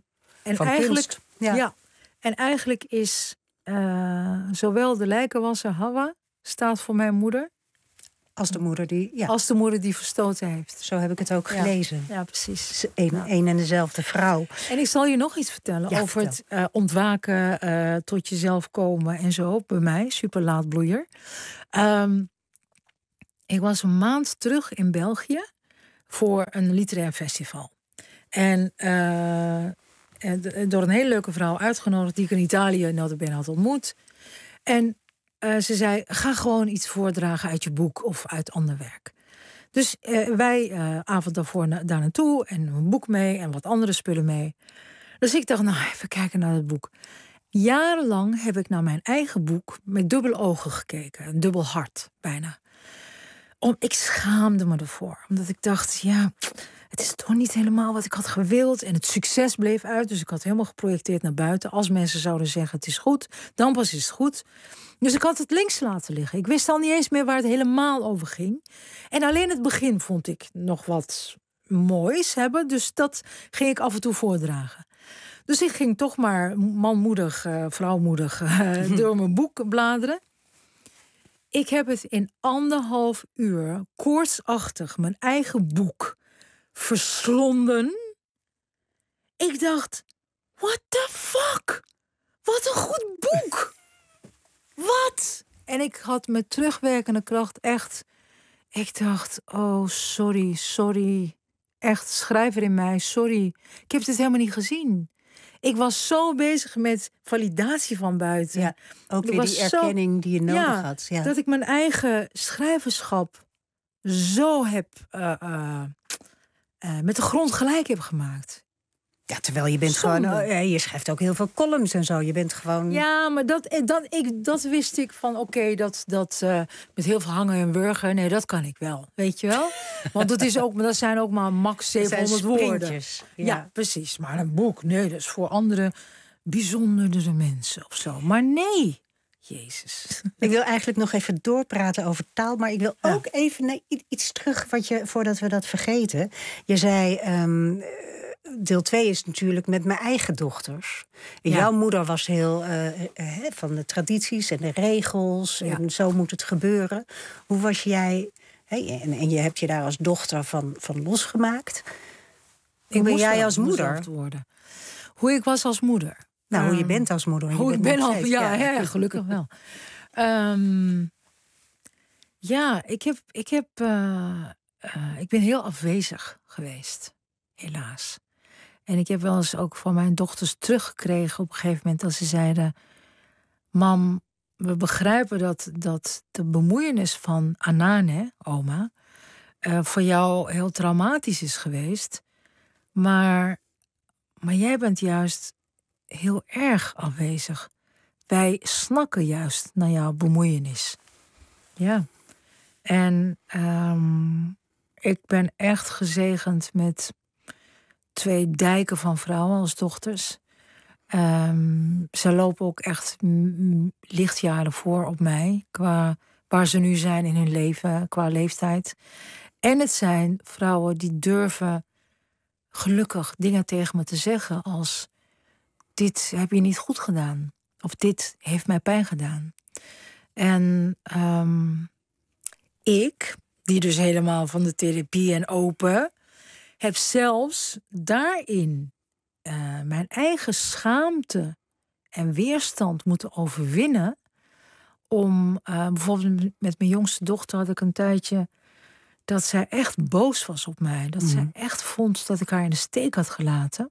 En Van eigenlijk, kunst. Ja. ja. En eigenlijk is uh, zowel de lijkenwasser Hawa staat voor mijn moeder, Als de moeder die... Ja, als de moeder die verstoten heeft. zo heb ik het ook Ja. gelezen. Ja, precies. Een, Ja. een en dezelfde vrouw. En ik zal je nog iets vertellen Ja, over vertel. het uh, ontwaken, uh, tot jezelf komen en zo. Bij mij, super laatbloeier. Um, ik was een maand terug in België voor een literair festival. En, uh, en door een hele leuke vrouw uitgenodigd die ik in Italië notabene had ontmoet. En uh, ze zei, ga gewoon iets voordragen uit je boek of uit ander werk. Dus uh, wij uh, avond daarvoor na, daar naartoe en een boek mee en wat andere spullen mee. Dus ik dacht, nou, even kijken naar het boek. Jarenlang heb ik naar mijn eigen boek met dubbele ogen gekeken. Een dubbel hart, bijna. Om, ik schaamde me ervoor. Omdat ik dacht, ja, het is toch niet helemaal wat ik had gewild. En het succes bleef uit. Dus ik had helemaal geprojecteerd naar buiten. Als mensen zouden zeggen, het is goed, dan pas is het goed. Dus ik had het links laten liggen. Ik wist al niet eens meer waar het helemaal over ging. En alleen het begin vond ik nog wat moois hebben. Dus dat ging ik af en toe voordragen. Dus ik ging toch maar manmoedig, uh, vrouwmoedig uh, door mijn boek bladeren. Ik heb het in anderhalf uur koortsachtig mijn eigen boek verslonden. Ik dacht, what the fuck? Wat een goed boek! Wat? En ik had met terugwerkende kracht echt... Ik dacht, oh, sorry, sorry. Echt, schrijver in mij, sorry. Ik heb dit helemaal niet gezien. Ik was zo bezig met validatie van buiten. Ja, ook weer die erkenning zo, die je nodig ja, had. Ja. Dat ik mijn eigen schrijverschap zo heb... Uh, uh, uh, met de grond gelijk heb gemaakt. Ja, terwijl je bent Zonde. gewoon... Uh, je schrijft ook heel veel columns en zo. Je bent gewoon... Ja, maar dat, dat, ik, dat wist ik van... Oké, okay, dat, dat uh, met heel veel hangen en wurgen... Nee, dat kan ik wel. Weet je wel? Want dat, is ook, dat zijn ook maar max zevenhonderd woorden. Ja. ja, precies. Maar een boek, nee, dat is voor andere bijzondere mensen of zo. Maar nee... Jezus. Ik wil eigenlijk nog even doorpraten over taal. Maar ik wil ja. ook even nee, iets terug wat je, voordat we dat vergeten. Je zei, um, deel twee is natuurlijk met mijn eigen dochters. En ja. Jouw moeder was heel uh, uh, van de tradities en de regels. Ja. En zo moet het gebeuren. Hoe was jij... Hey, en, en je hebt je daar als dochter van, van losgemaakt. Hoe ik ben moest jij wel, als moeder? Worden. Hoe ik was als moeder. Nou, hoe je bent als moeder. Hoe ik ben al, ja, ja. ja, gelukkig wel. um, ja, ik heb, ik heb, uh, uh, ik ben heel afwezig geweest, helaas. En ik heb wel eens ook van mijn dochters teruggekregen op een gegeven moment dat ze zeiden: Mam, we begrijpen dat, dat de bemoeienis van Anane, oma, uh, voor jou heel traumatisch is geweest, maar, maar jij bent juist heel erg afwezig. Wij snakken juist naar jouw bemoeienis. Ja. En um, ik ben echt gezegend met twee dijken van vrouwen als dochters. Um, ze lopen ook echt m- lichtjaren voor op mij, qua waar ze nu zijn in hun leven, qua leeftijd. En het zijn vrouwen die durven gelukkig dingen tegen me te zeggen als: dit heb je niet goed gedaan. Of dit heeft mij pijn gedaan. En um, ik, die dus helemaal van de therapie en open, heb zelfs daarin uh, mijn eigen schaamte en weerstand moeten overwinnen. Om uh, bijvoorbeeld met mijn jongste dochter had ik een tijdje dat zij echt boos was op mij. Dat mm. zij echt vond dat ik haar in de steek had gelaten.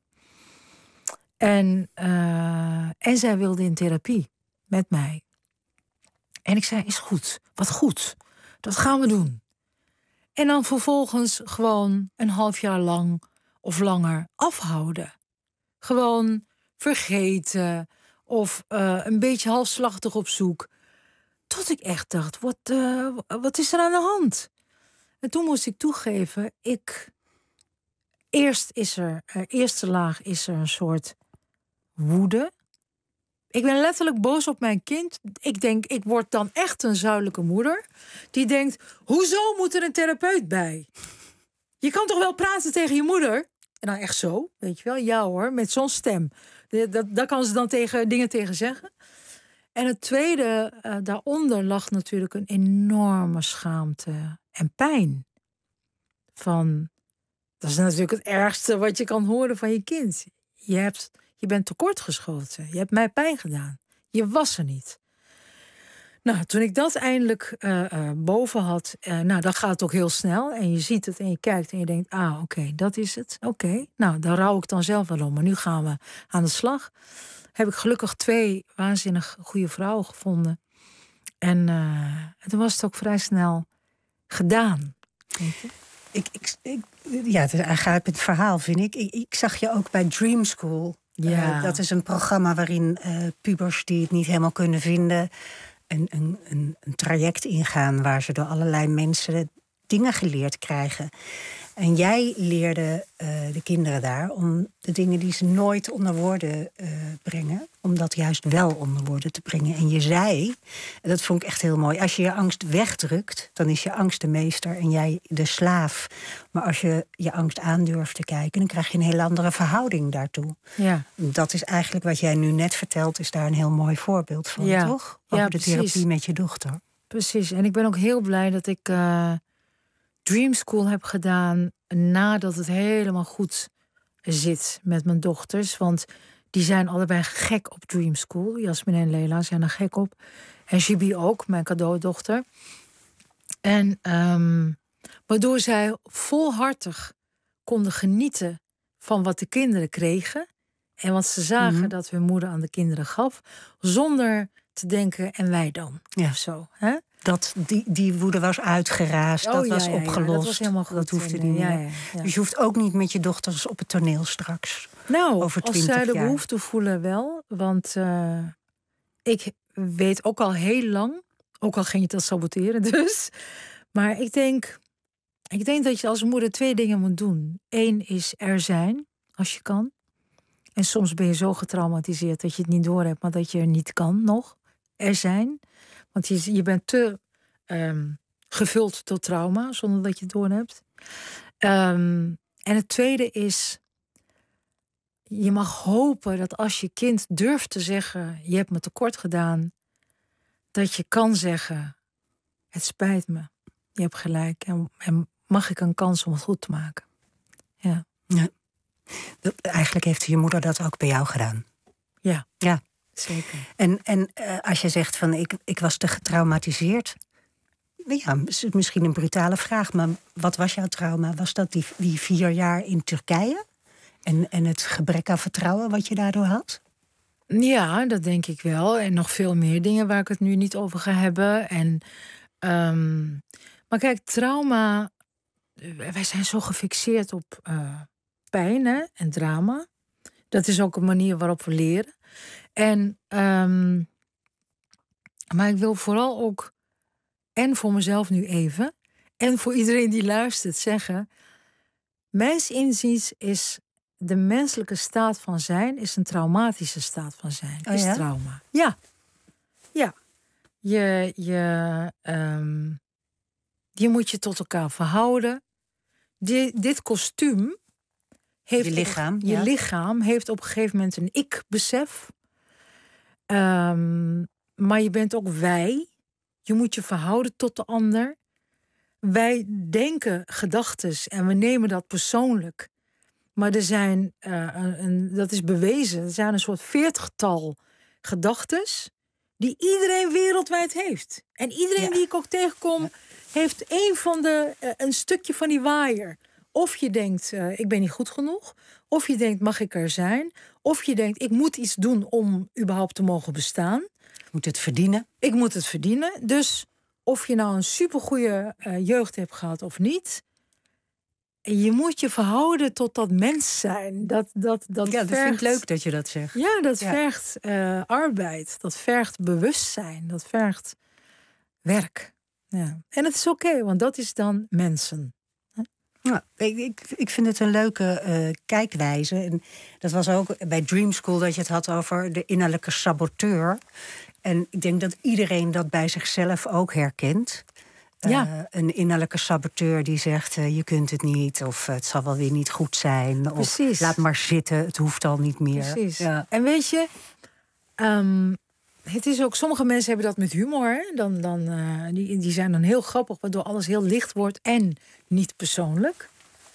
En, uh, en zij wilde in therapie met mij. En ik zei, is goed, wat goed, dat gaan we doen. En dan vervolgens gewoon een half jaar lang of langer afhouden. Gewoon vergeten of uh, een beetje halfslachtig op zoek. Tot ik echt dacht, wat, uh, wat is er aan de hand? En toen moest ik toegeven, ik... Eerst is er, uh, eerste laag is er een soort woede. Ik ben letterlijk boos op mijn kind. Ik denk, ik word dan echt een zuidelijke moeder. Die denkt, hoezo moet er een therapeut bij? Je kan toch wel praten tegen je moeder? En dan echt zo, weet je wel. Ja hoor, met zo'n stem. Dat, daar kan ze dan tegen, dingen tegen zeggen. En het tweede, uh, daaronder lag natuurlijk een enorme schaamte en pijn. Van, dat is natuurlijk het ergste wat je kan horen van je kind. Je, hebt, je bent tekortgeschoten. Je hebt mij pijn gedaan. Je was er niet. Nou, toen ik dat eindelijk uh, uh, boven had, uh, nou, dan gaat het ook heel snel. En je ziet het en je kijkt en je denkt, ah, oké, okay, dat is het. Oké, okay. Nou, daar rouw ik dan zelf wel om. Maar nu gaan we aan de slag. Heb ik gelukkig twee waanzinnig goede vrouwen gevonden. En, uh, en toen was het ook vrij snel gedaan. Weet je? Ik, ik, ik, ja, het is een aangrijpend verhaal, vind ik. ik. Ik zag je ook bij Dream School. Ja. Uh, dat is een programma waarin uh, pubers die het niet helemaal kunnen vinden... Een, een, een, een traject ingaan waar ze door allerlei mensen dingen geleerd krijgen. En jij leerde uh, de kinderen daar om de dingen die ze nooit onder woorden uh, brengen... om dat juist wel onder woorden te brengen. En je zei, en dat vond ik echt heel mooi... als je je angst wegdrukt, dan is je angst de meester en jij de slaaf. Maar als je je angst aandurft te kijken... dan krijg je een hele andere verhouding daartoe. Ja. Dat is eigenlijk wat jij nu net vertelt... is daar een heel mooi voorbeeld van, ja. toch? Over ja, de therapie met je dochter. Precies, en ik ben ook heel blij dat ik... Uh... Dream School heb gedaan nadat het helemaal goed zit met mijn dochters. Want die zijn allebei gek op Dream School. Jasmin en Leila zijn er gek op. En Shibi ook, mijn cadeaudochter. En um, waardoor zij volhartig konden genieten van wat de kinderen kregen. En wat ze zagen mm-hmm. dat hun moeder aan de kinderen gaf. Zonder te denken, en wij dan? Ja. Of zo, hè? Dat die, die woede was uitgeraasd, oh, dat ja, was ja, ja, opgelost. Dat was helemaal goed. Dat hoefde nee, niet ja, meer. ja, ja. Dus je hoeft ook niet met je dochters op het toneel straks. Nou, over als zij de jaar. behoefte voelen wel. Want uh, ik weet ook al heel lang, ook al ging je dat saboteren dus. Maar ik denk, ik denk dat je als moeder twee dingen moet doen. Eén is er zijn, als je kan. En soms ben je zo getraumatiseerd dat je het niet doorhebt, maar dat je er niet kan nog. Er zijn. Want je, je bent te um, gevuld door trauma, zonder dat je het doorhebt. Um, en het tweede is, je mag hopen dat als je kind durft te zeggen, je hebt me tekort gedaan, dat je kan zeggen, het spijt me, je hebt gelijk. En, en mag ik een kans om het goed te maken? Ja. Ja. Eigenlijk heeft je moeder dat ook bij jou gedaan. Ja. Ja. Zeker. En, en uh, als je zegt van ik, ik was te getraumatiseerd. Ja, misschien een brutale vraag, maar wat was jouw trauma? Was dat die, die vier jaar in Turkije? En, en het gebrek aan vertrouwen wat je daardoor had? Ja, dat denk ik wel. En nog veel meer dingen waar ik het nu niet over ga hebben. En, um, maar kijk, trauma... Wij zijn zo gefixeerd op uh, pijn hè, en drama. Dat is ook een manier waarop we leren. En, um, maar ik wil vooral ook, en voor mezelf nu even, en voor iedereen die luistert zeggen, mijns inziens is de menselijke staat van zijn, is een traumatische staat van zijn. Oh, is ja? trauma. Ja. Ja. Je, je, um, je moet je tot elkaar verhouden. Die, dit kostuum heeft je lichaam, op, je ja. lichaam heeft op een gegeven moment een ik-besef. Um, maar je bent ook wij. Je moet je verhouden tot de ander. Wij denken gedachtes en we nemen dat persoonlijk. Maar er zijn, uh, een, dat is bewezen, er zijn een soort veertigtal gedachtes die iedereen wereldwijd heeft. En iedereen ja. die ik ook tegenkom, ja. heeft een van de, uh, een stukje van die waaier. Of je denkt, uh, ik ben niet goed genoeg. Of je denkt, mag ik er zijn? Of je denkt, ik moet iets doen om überhaupt te mogen bestaan. Ik moet het verdienen. Ik moet het verdienen. Dus of je nou een supergoeie uh, jeugd hebt gehad of niet, je moet je verhouden tot dat mens zijn. Dat, dat, dat ja, dat vergt, vind ik leuk dat je dat zegt. Ja, dat ja. vergt uh, arbeid. Dat vergt bewustzijn. Dat vergt werk. Ja. En het is oké, okay, want dat is dan mensen. Ja, ik, ik, ik vind het een leuke uh, kijkwijze. En dat was ook bij Dream School dat je het had over de innerlijke saboteur. En ik denk dat iedereen dat bij zichzelf ook herkent. Ja. Een innerlijke saboteur die zegt, uh, je kunt het niet, of uh, het zal wel weer niet goed zijn. Precies. Of laat maar zitten, het hoeft al niet meer. Precies. Ja. En weet je, um, het is ook, sommige mensen hebben dat met humor. Hè? Dan, dan, uh, die, die zijn dan heel grappig, waardoor alles heel licht wordt en niet persoonlijk.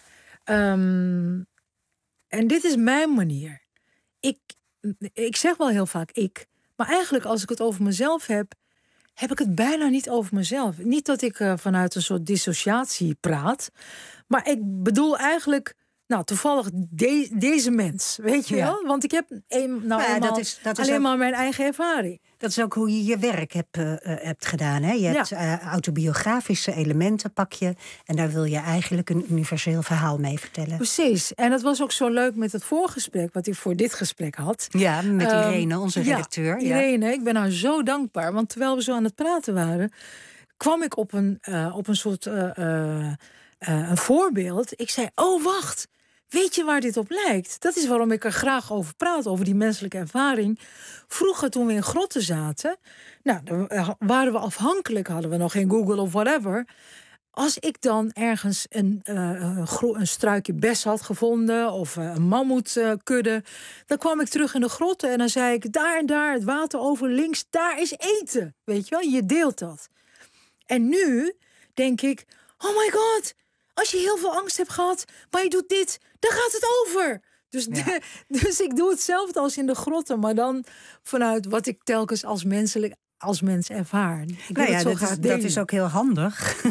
Um, en dit is mijn manier. Ik, ik zeg wel heel vaak ik, maar eigenlijk als ik het over mezelf heb, heb ik het bijna niet over mezelf. Niet dat ik uh, vanuit een soort dissociatie praat, maar ik bedoel eigenlijk, nou, toevallig de, deze mens, weet je ja. wel? Want ik heb een, nou, ja, eenmaal, dat is, dat is alleen ook, maar mijn eigen ervaring. Dat is ook hoe je je werk hebt, uh, hebt gedaan. Hè? Je hebt ja. uh, autobiografische elementen, pak je, en daar wil je eigenlijk een universeel verhaal mee vertellen. Precies. En dat was ook zo leuk met het voorgesprek, wat ik voor dit gesprek had. Ja, met Irene, um, onze redacteur. Ja, Irene, ja. Ik ben haar zo dankbaar. Want terwijl we zo aan het praten waren, kwam ik op een, uh, op een soort uh, uh, uh, een voorbeeld. Ik zei, oh wacht, weet je waar dit op lijkt? Dat is waarom ik er graag over praat, over die menselijke ervaring. Vroeger, toen we in grotten zaten, nou, dan waren we afhankelijk, hadden we nog geen Google of whatever. Als ik dan ergens een, uh, een struikje bes had gevonden of uh, een mammoetkudde, uh, dan kwam ik terug in de grotten en dan zei ik, daar en daar, het water over links, daar is eten. Weet je wel, je deelt dat. En nu denk ik, oh my god, als je heel veel angst hebt gehad, maar je doet dit, dan gaat het over. Dus, ja. de, dus ik doe hetzelfde als in de grotten, maar dan vanuit wat ik telkens als menselijk als mens ervaar. Ik nou ja, dat is, dat is ook heel handig.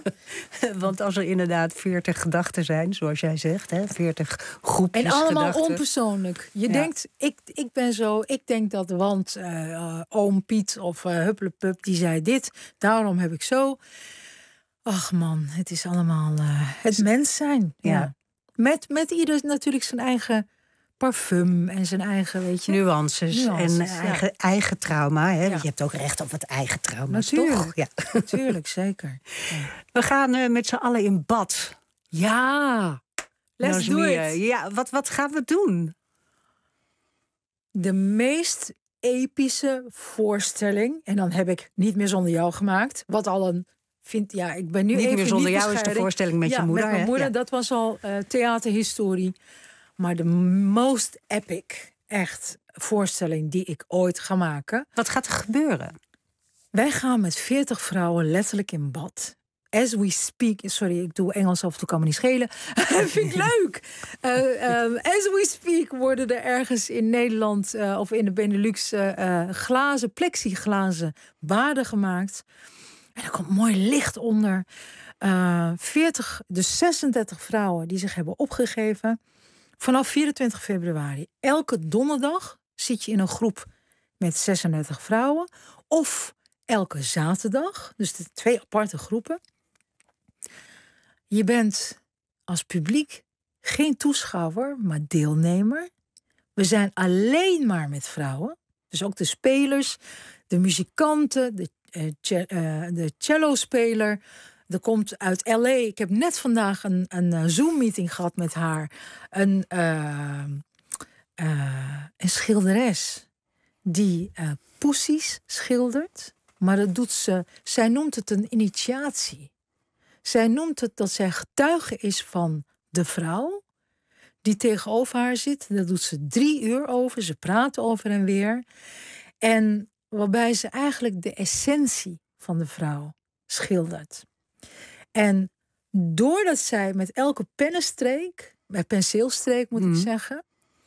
Want als er inderdaad veertig gedachten zijn, zoals jij zegt, hè, veertig groepjes en allemaal gedachten. Onpersoonlijk. Je ja. denkt, ik, ik ben zo, ik denk dat, want uh, oom Piet of uh, Huppelepup, die zei dit, daarom heb ik zo. Ach man, het is allemaal uh, het mens zijn. Ja. Ja. Met, met ieder natuurlijk zijn eigen parfum en zijn eigen, weet je, nuances, nuances en ja. eigen, eigen trauma. Hè? Ja. Je hebt ook recht op het eigen trauma, natuurlijk, toch? Ja. Natuurlijk, zeker. Ja. We gaan uh, met z'n allen in bad. Ja, let's do it. Ja, wat, wat gaan we doen? De meest epische voorstelling, en dan heb ik Niet meer zonder jou gemaakt, wat al een Vind, ja, ik ben nu niet even meer zonder niet jou is de voorstelling met ja, je moeder. Met mijn moeder, ja. Dat was al uh, theaterhistorie. Maar de most epic, echt, voorstelling die ik ooit ga maken. Wat gaat er gebeuren? Wij gaan met veertig vrouwen letterlijk in bad. As we speak, sorry, ik doe Engels af en toe, kan me niet schelen. Vind ik leuk. Uh, um, as we speak worden er ergens in Nederland uh, of in de Benelux uh, uh, glazen, plexiglazen baden gemaakt. En er komt mooi licht onder. Uh, veertig, dus zesendertig vrouwen die zich hebben opgegeven. Vanaf vierentwintig februari. Elke donderdag zit je in een groep met zesendertig vrouwen. Of elke zaterdag. Dus de twee aparte groepen. Je bent als publiek geen toeschouwer, maar deelnemer. We zijn alleen maar met vrouwen. Dus ook de spelers, de muzikanten, de Uh, de cello-speler. Er komt uit L A. Ik heb net vandaag een, een Zoom-meeting gehad met haar. Een, uh, uh, een schilderes die uh, poesies schildert. Maar dat doet ze. Zij noemt het een initiatie. Zij noemt het dat zij getuige is van de vrouw die tegenover haar zit. Daar doet ze drie uur over. Ze praten over en weer. En waarbij ze eigenlijk de essentie van de vrouw schildert. En doordat zij met elke pennenstreek, bij penseelstreek moet mm. ik zeggen,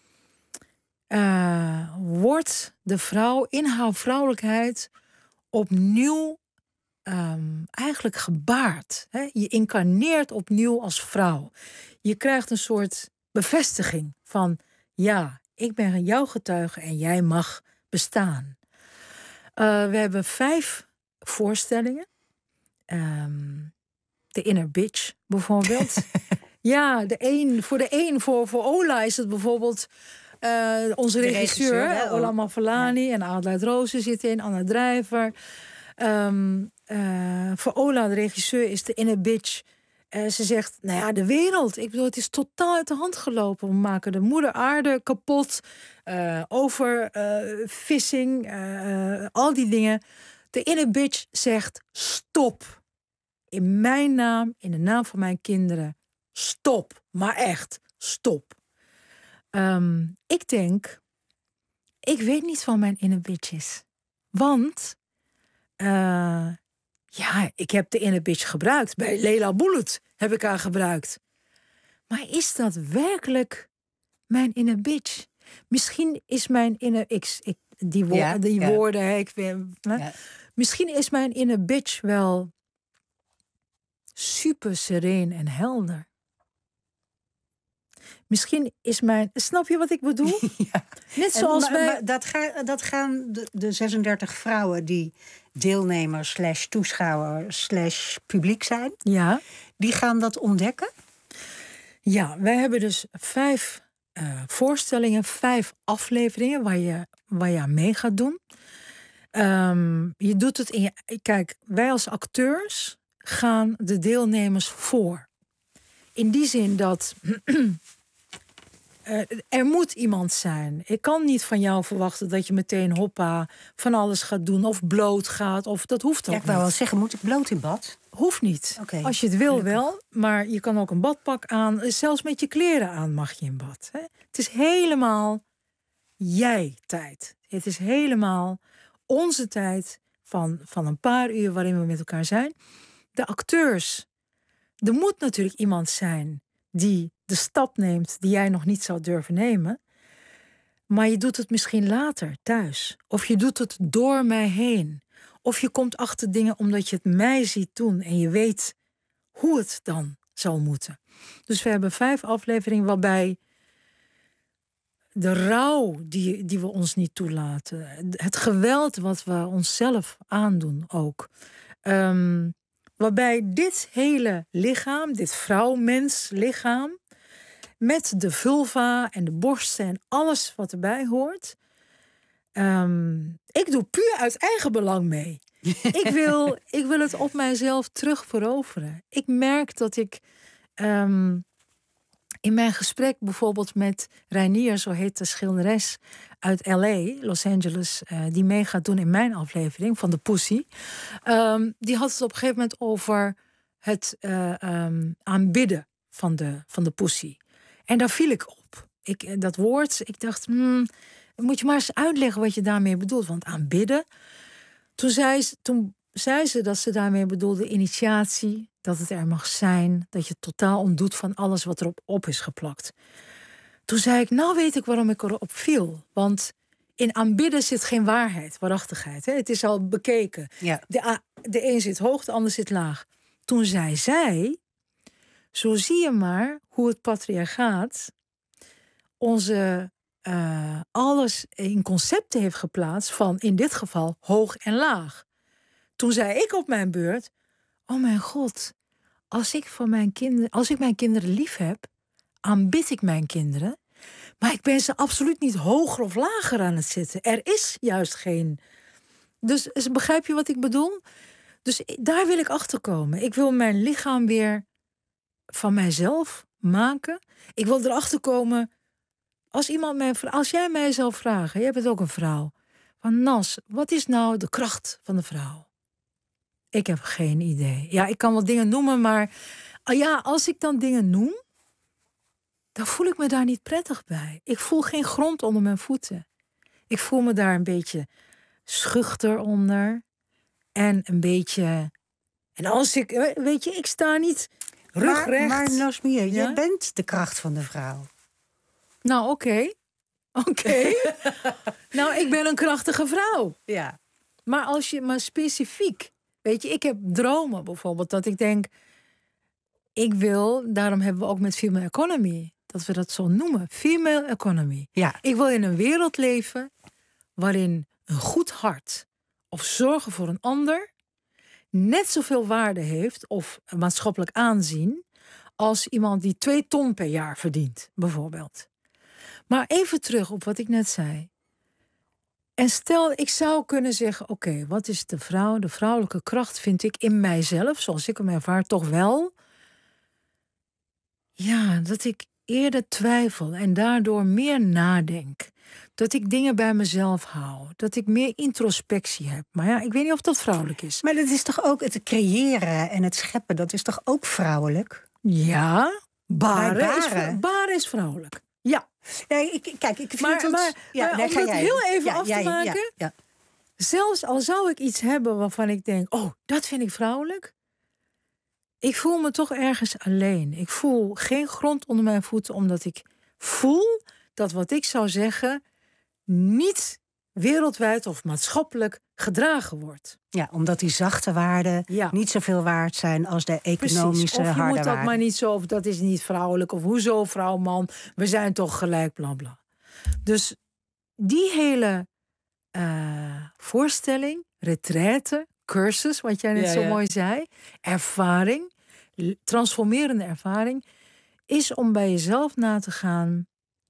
uh, wordt de vrouw in haar vrouwelijkheid opnieuw um, eigenlijk gebaard. Hè? Je incarneert opnieuw als vrouw. Je krijgt een soort bevestiging van, ja, ik ben jouw getuige en jij mag bestaan. Uh, we hebben vijf voorstellingen. Um, de Inner Bitch, bijvoorbeeld. ja, de een, voor de een, voor, voor Ola is het bijvoorbeeld uh, onze de regisseur, regisseur Ola Mafalani, ja. En Adelheid Rozen zit in, Anna Drijver. Um, uh, voor Ola, de regisseur, is de Inner Bitch. Uh, ze zegt, nou ja, de wereld. Ik bedoel, het is totaal uit de hand gelopen. We maken de moeder aarde kapot. Uh, over uh, vissing. Uh, al die dingen. De Inner Bitch zegt, stop. in mijn naam, in de naam van mijn kinderen, stop. Maar echt, stop. Um, ik denk, ik weet niet van mijn inner bitches. Want, uh, ja, ik heb de inner bitch gebruikt. Bij Leila Bullet heb ik haar gebruikt. Maar is dat werkelijk mijn inner bitch? Misschien is mijn inner... Ik, ik, die wo- ja, die ja. woorden... Ik, ja. Misschien is mijn inner bitch wel super sereen en helder. Misschien is mijn... Snap je wat ik bedoel? Ja. Net zoals en, wij... Maar, maar dat, ga, dat gaan de, de zesendertig vrouwen die deelnemer slash toeschouwer slash publiek zijn... Ja. Die gaan dat ontdekken? Ja, wij hebben dus vijf uh, voorstellingen, vijf afleveringen waar je, waar je aan mee gaat doen. Um, je doet het in je... Kijk, wij als acteurs gaan de deelnemers voor. In die zin dat... Uh, er moet iemand zijn. Ik kan niet van jou verwachten dat je meteen hoppa van alles gaat doen of bloot gaat. Of dat hoeft ook ja, ik wou niet. wel zeggen, moet ik bloot in bad? Hoeft niet. Okay. Als je het wil wel, maar je kan ook een badpak aan. Zelfs met je kleren aan mag je in bad. Hè? Het is helemaal jij tijd. Het is helemaal onze tijd van, van een paar uur waarin we met elkaar zijn. De acteurs. Er moet natuurlijk iemand zijn die de stap neemt die jij nog niet zou durven nemen. Maar je doet het misschien later thuis. Of je doet het door mij heen. Of je komt achter dingen omdat je het mij ziet doen en je weet hoe het dan zal moeten. Dus we hebben vijf afleveringen waarbij de rouw die, die we ons niet toelaten, het geweld wat we onszelf aandoen ook, um, waarbij dit hele lichaam, dit vrouw-mens lichaam, met de vulva en de borsten en alles wat erbij hoort. Um, ik doe puur uit eigen belang mee. ik, wil, ik wil het op mijzelf terug veroveren. Ik merk dat ik um, in mijn gesprek bijvoorbeeld met Reinier, zo heet de schilderes uit L A, Los Angeles, uh, die mee gaat doen in mijn aflevering van de Pussy. Um, die had het op een gegeven moment over het uh, um, aanbidden van de, van de Pussy. En daar viel ik op. Ik, dat woord, ik dacht, hmm, moet je maar eens uitleggen wat je daarmee bedoelt. Want aanbidden, toen zei, ze, toen zei ze dat ze daarmee bedoelde initiatie, dat het er mag zijn, dat je het totaal ontdoet van alles wat erop op is geplakt. Toen zei ik, nou weet ik waarom ik erop viel. Want in aanbidden zit geen waarheid, waarachtigheid. Hè? Het is al bekeken. Ja. De, de een zit hoog, de ander zit laag. Toen zei zij, zo zie je maar hoe het patriarchaat onze uh, alles in concepten heeft geplaatst van in dit geval hoog en laag. Toen zei ik op mijn beurt, oh mijn god, als ik, van mijn kinderen, als ik mijn kinderen lief heb, aanbid ik mijn kinderen, maar ik ben ze absoluut niet hoger of lager aan het zetten. Er is juist geen... Dus begrijp je wat ik bedoel? Dus daar wil ik achter komen. Ik wil mijn lichaam weer van mijzelf maken. Ik wil erachter komen, als iemand mij, als jij mij zou vragen, jij bent ook een vrouw, van Nas, wat is nou de kracht van de vrouw? Ik heb geen idee. Ja, ik kan wel dingen noemen, maar ja, als ik dan dingen noem, dan voel ik me daar niet prettig bij. Ik voel geen grond onder mijn voeten. Ik voel me daar een beetje schuchter onder. En een beetje... En als ik... Weet je, ik sta niet rugrecht. Maar, maar Nazmia, ja? jij bent de kracht van de vrouw. Nou, oké. Okay. Oké. Okay. Nou, ik ben een krachtige vrouw. Ja. Maar als je maar specifiek... Weet je, ik heb dromen bijvoorbeeld, dat ik denk, ik wil, daarom hebben we ook met Female Economy, dat we dat zo noemen, Female Economy. Ja. Ik wil in een wereld leven waarin een goed hart of zorgen voor een ander net zoveel waarde heeft of maatschappelijk aanzien als iemand die twee ton per jaar verdient, bijvoorbeeld. Maar even terug op wat ik net zei. En stel, ik zou kunnen zeggen, oké, okay, wat is de vrouw? De vrouwelijke kracht vind ik in mijzelf, zoals ik hem ervaar, toch wel. Ja, dat ik eerder twijfel en daardoor meer nadenk. Dat ik dingen bij mezelf hou. Dat ik meer introspectie heb. Maar ja, ik weet niet of dat vrouwelijk is. Maar dat is toch ook het creëren en het scheppen, dat is toch ook vrouwelijk? Ja, baren, Bij is, baren. baren is vrouwelijk. Ja. Nee, ik, kijk, ik vind Maar- het... maar- ja, maar nee, om ga dat jij. heel even Ja, af te jij, ja, maken. ja. Zelfs al zou ik iets hebben waarvan ik denk... oh, dat vind ik vrouwelijk. Ik voel me toch ergens alleen. Ik voel geen grond onder mijn voeten, omdat ik voel dat wat ik zou zeggen niet wereldwijd of maatschappelijk gedragen wordt. Ja, omdat die zachte waarden Ja. niet zoveel waard zijn als de economische Precies. Of je harde moet dat waarden. maar niet zo, of dat is niet vrouwelijk, of hoezo vrouw, man, we zijn toch gelijk, bla bla. Dus die hele uh, voorstelling, retraite, cursus, wat jij net Ja, zo ja. mooi zei, ervaring, l- transformerende ervaring, is om bij jezelf na te gaan,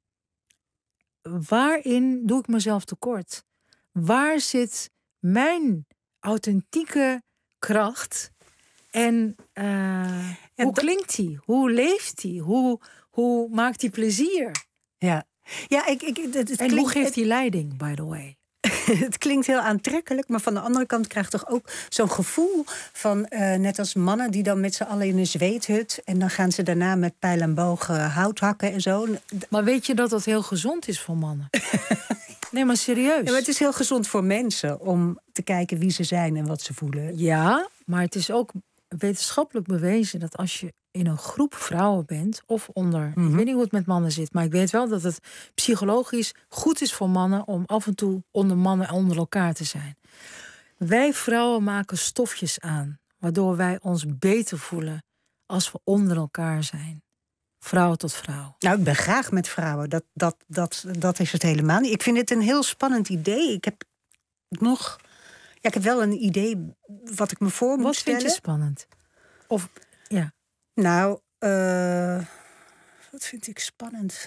waarin doe ik mezelf tekort? Waar zit mijn authentieke kracht? En uh, hoe dat- klinkt die? Hoe leeft die? Hoe, hoe maakt die plezier? Ja, ja ik, ik, het, het En klinkt, hoe geeft die leiding, by the way? het klinkt heel aantrekkelijk, maar van de andere kant krijg je toch ook zo'n gevoel van, uh, net als mannen die dan met z'n allen in een zweethut en dan gaan ze daarna met pijl en boog uh, hout hakken en zo. Maar weet je dat dat heel gezond is voor mannen? Nee, maar serieus. Ja, maar het is heel gezond voor mensen om te kijken wie ze zijn en wat ze voelen. Ja, maar het is ook wetenschappelijk bewezen dat als je in een groep vrouwen bent of onder, Mhm. ik weet niet hoe het met mannen zit, maar ik weet wel dat het psychologisch goed is voor mannen om af en toe onder mannen en onder elkaar te zijn. Wij vrouwen maken stofjes aan, waardoor wij ons beter voelen als we onder elkaar zijn. Vrouw tot vrouw. Nou, ik ben graag met vrouwen. Dat, dat, dat, dat is het helemaal niet. Ik vind het een heel spannend idee. Ik heb nog... Ja, ik heb wel een idee wat ik me voor moet Wat stellen. vind je spannend? Of, ja. Nou, uh, wat vind ik spannend?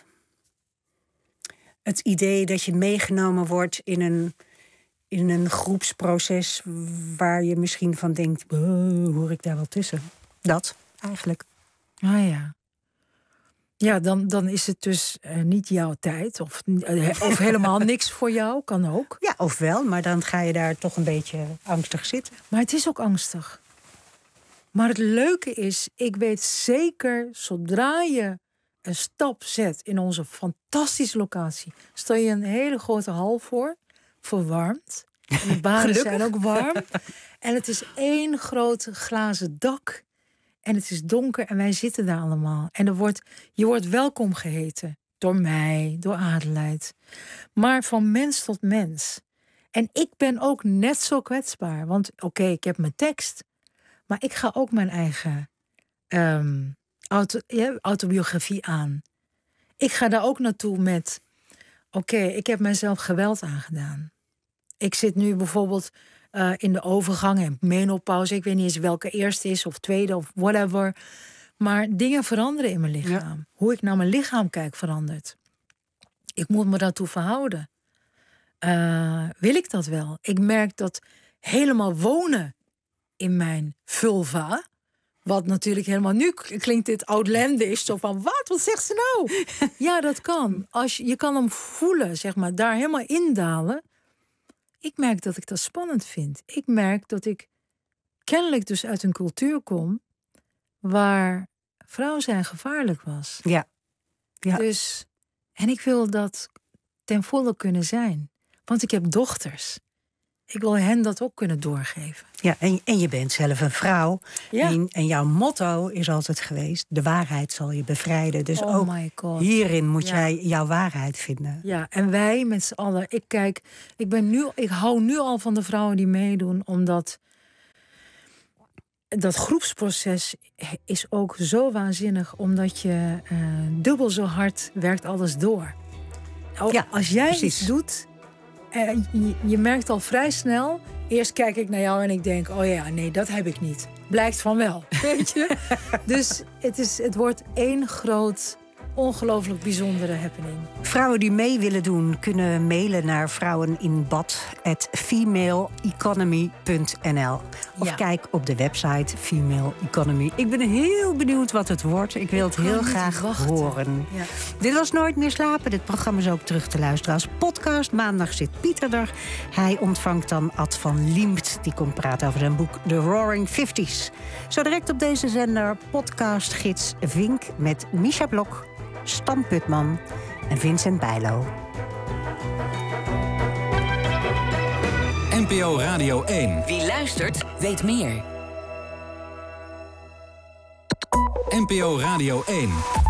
Het idee dat je meegenomen wordt in een, in een groepsproces waar je misschien van denkt, "Oh, hoor ik daar wel tussen?" Dat, eigenlijk. Ah ja. Ja, dan, dan is het dus uh, niet jouw tijd. Of, uh, of helemaal niks voor jou, kan ook. Ja, ofwel, maar dan ga je daar toch een beetje angstig zitten. Maar het is ook angstig. Maar het leuke is, ik weet zeker, zodra je een stap zet in onze fantastische locatie, stel je een hele grote hal voor, verwarmd. En de baden zijn ook warm. En het is één groot glazen dak. En het is donker en wij zitten daar allemaal. En er wordt, je wordt welkom geheten. Door mij, door Adelheid. Maar van mens tot mens. En ik ben ook net zo kwetsbaar. Want oké, okay, ik heb mijn tekst. Maar ik ga ook mijn eigen um, auto, ja, autobiografie aan. Ik ga daar ook naartoe met... Oké, okay, ik heb mezelf geweld aangedaan. Ik zit nu bijvoorbeeld... Uh, in de overgang en menopauze. Ik weet niet eens welke eerste is of tweede of whatever. Maar dingen veranderen in mijn lichaam. Ja. Hoe ik naar mijn lichaam kijk verandert. Ik moet me daartoe verhouden. Uh, wil ik dat wel? Ik merk dat helemaal wonen in mijn vulva... wat natuurlijk helemaal... Nu klinkt dit outlandish. Zo van, wat? Wat zegt ze nou? Ja, dat kan. Als je, je kan hem voelen, zeg maar. Daar helemaal indalen... Ik merk dat ik dat spannend vind. Ik merk dat ik kennelijk dus uit een cultuur kom... waar vrouw zijn gevaarlijk was. Ja. ja. Dus, en ik wil dat ten volle kunnen zijn. Want ik heb dochters. Ik wil hen dat ook kunnen doorgeven. Ja, en, en je bent zelf een vrouw. Ja. En, en jouw motto is altijd geweest... de waarheid zal je bevrijden. Dus oh ook my God. hierin moet ja. jij jouw waarheid vinden. Ja, en wij met z'n allen... Ik kijk, ik, ben nu, ik hou nu al van de vrouwen die meedoen... omdat dat groepsproces is ook zo waanzinnig... omdat je uh, dubbel zo hard werkt alles door. Ja, Als jij precies. iets doet... En je, je merkt al vrij snel... Eerst kijk ik naar jou en ik denk... oh ja, nee, dat heb ik niet. Blijkt van wel, weet je? Dus het, is, het wordt één groot ongelooflijk bijzondere happening. Vrouwen die mee willen doen kunnen mailen naar vrouweninbad at female economy punt n l. Of Ja. kijk op de website Female Economy. Ik ben heel benieuwd wat het wordt. Ik wil het kan heel niet graag wachten. horen. Ja. Dit was Nooit meer slapen. Dit programma is ook terug te luisteren als podcast. Maandag zit Pieter er. Hij ontvangt dan Ad van Liemt. Die komt praten over zijn boek The Roaring Fifties. Zo direct op deze zender podcastgids Vink met Misha Blok, Stan Putman en Vincent Bijlo. N P O Radio één. Wie luistert, weet meer. N P O Radio één.